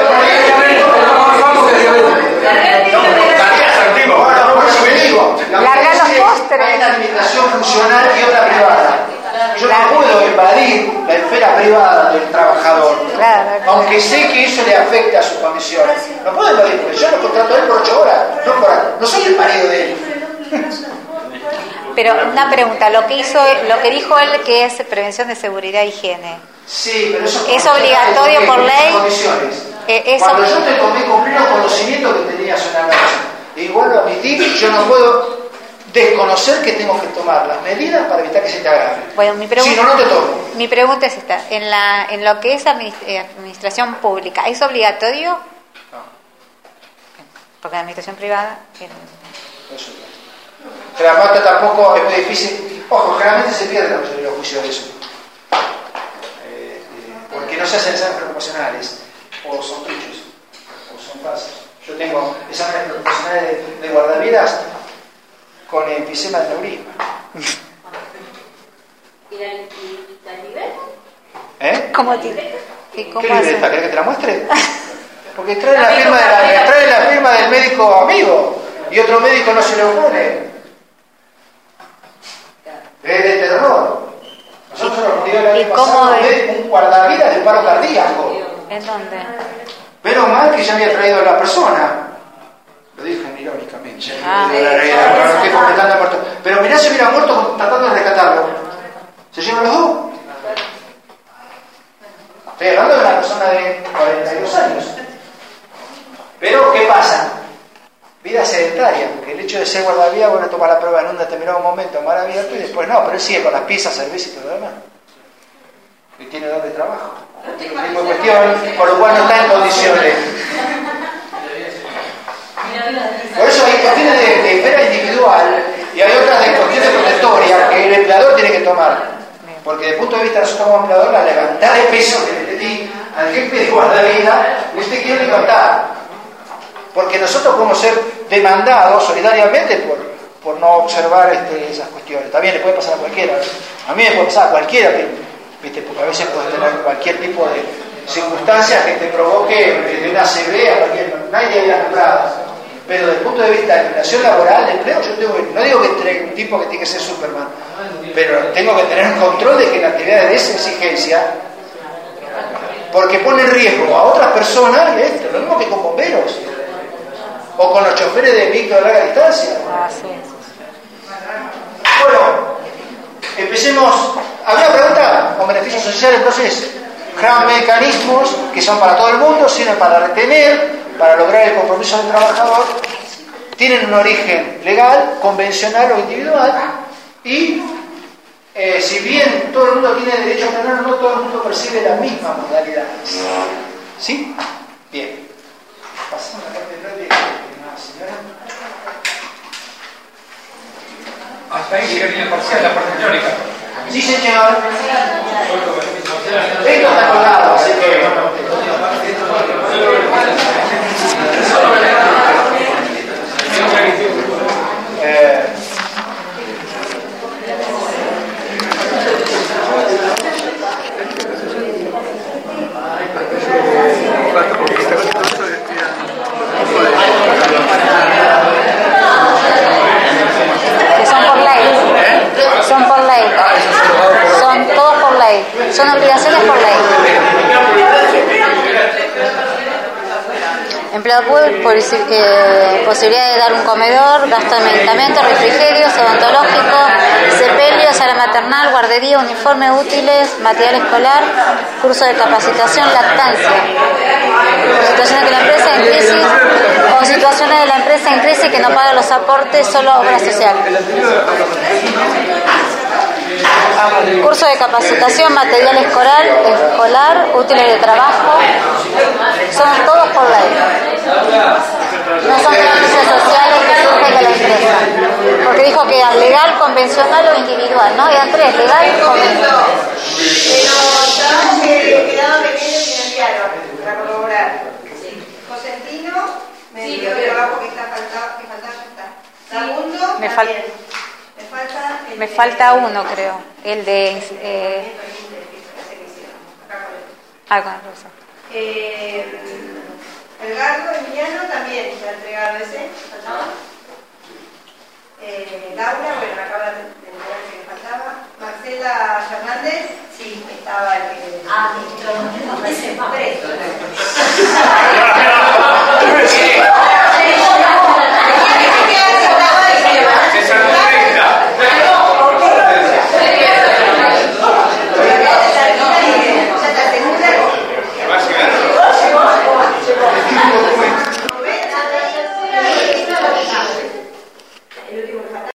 Largar los postres. Hay una administración funcional y otra privada. Yo no puedo invadir la esfera privada del trabajador, aunque sé que eso le afecta a su condición. No puedo invadir, porque yo lo contrato a él por 8 horas, no soy el marido de él. Pero una pregunta, lo que dijo él que es prevención de seguridad e higiene. Sí, pero eso es obligatorio por ley. Cuando yo te tomé con pleno conocimiento que tenía una noche, y vuelvo a admitir, yo no puedo desconocer que tengo que tomar las medidas para evitar que se te agarre. Bueno, mi pregunta, si no, no te tomo. Mi pregunta es esta: en lo que es administración pública, ¿es obligatorio? No. Porque la administración privada. Eso es. Generalmente tampoco es muy difícil. Ojo, generalmente se pierde la mayoría de los juicios de eso. Porque no se hacen exámenes proporcionales, o son truchos, o son falsos. Yo tengo exámenes proporcionales de guardavidas con enfisema de neurisma. ¿Y la libreta? ¿Cómo te... ¿Qué libreta? ¿Querés que te la muestre? Porque trae la firma del médico amigo y otro médico no se lo pone. Es de terror. Nosotros nos dio el año pasado un guardavidas del paro cardíaco. ¿En dónde? Menos mal que ya había traído a la persona. Lo dije irónicamente. No estoy completando muerto. Pero mirá si hubiera muerto tratando de rescatarlo. ¿Se llevan los dos? Estoy hablando de una persona de 42 años. Pero, ¿qué pasa? Vida sedentaria, porque el hecho de ser guardavidas, bueno, toma la prueba en un determinado momento, mar abierto, y después no, pero él sigue con las piezas, cerveza y todo lo demás. Y tiene donde trabajo. Tiene un tipo de cuestión, por lo cual no está en condiciones. Por eso hay cuestiones de esfera individual y hay otras de cuestiones protectorias que el empleador tiene que tomar. Porque desde el punto de vista de nosotros como empleador, la levantada de peso que le di al jefe de guardavidas, usted quiere levantar. Porque nosotros podemos ser demandados solidariamente por no observar esas cuestiones. También le puede pasar a cualquiera. A mí me puede pasar a cualquiera, ¿viste? Porque a veces puedes tener cualquier tipo de circunstancias que te provoque de una ACV a cualquier... Nadie había nombrado. Pero desde el punto de vista de relación laboral, de empleo, yo no digo que entre un tipo que tiene que ser Superman, pero tengo que tener un control de que en actividades de esa exigencia, porque pone en riesgo a otras personas, lo mismo que con bomberos. O con los choferes de micro de larga distancia. Bueno, empecemos. ¿Había pregunta? Con beneficios sociales, entonces, gran mecanismos que son para todo el mundo, sirven para retener, para lograr el compromiso del trabajador, tienen un origen legal, convencional o individual, y si bien todo el mundo tiene derecho a tener, no todo el mundo percibe las mismas modalidades. ¿Sí? Bien. Pasamos a la parte de señora. Hasta ahí llega bien parcial, la parte teórica. Sí, señor. Esto está colgado, así que... Son obligaciones por ley. Empleado público, posibilidad de dar un comedor, gasto de medicamentos, refrigerios, odontológico, sepelio, sala maternal, guardería, uniforme, útiles, material escolar, curso de capacitación, lactancia. Situaciones de la empresa en crisis o situaciones de la empresa en crisis que no paga los aportes, solo obra social. Curso de capacitación, material escolar, útiles de trabajo, son todos por ley. No son beneficios sociales que surgen de la empresa. Porque dijo que era legal, convencional o individual, ¿no? Eran tres, legal y convencional. Pero sabemos que quedaba pequeño y financiaron para corroborar. Josentino, me dio el trabajo que faltaba ya está. Segundo, Me falta. Me falta uno, creo. El de. Con el profesor. El Gardo Emiliano también se ha entregado ese. ¿Faltaba? Laura, bueno, acaba de entregar que le faltaba. Marcela Fernández, sí, estaba el que. Ah, no se va.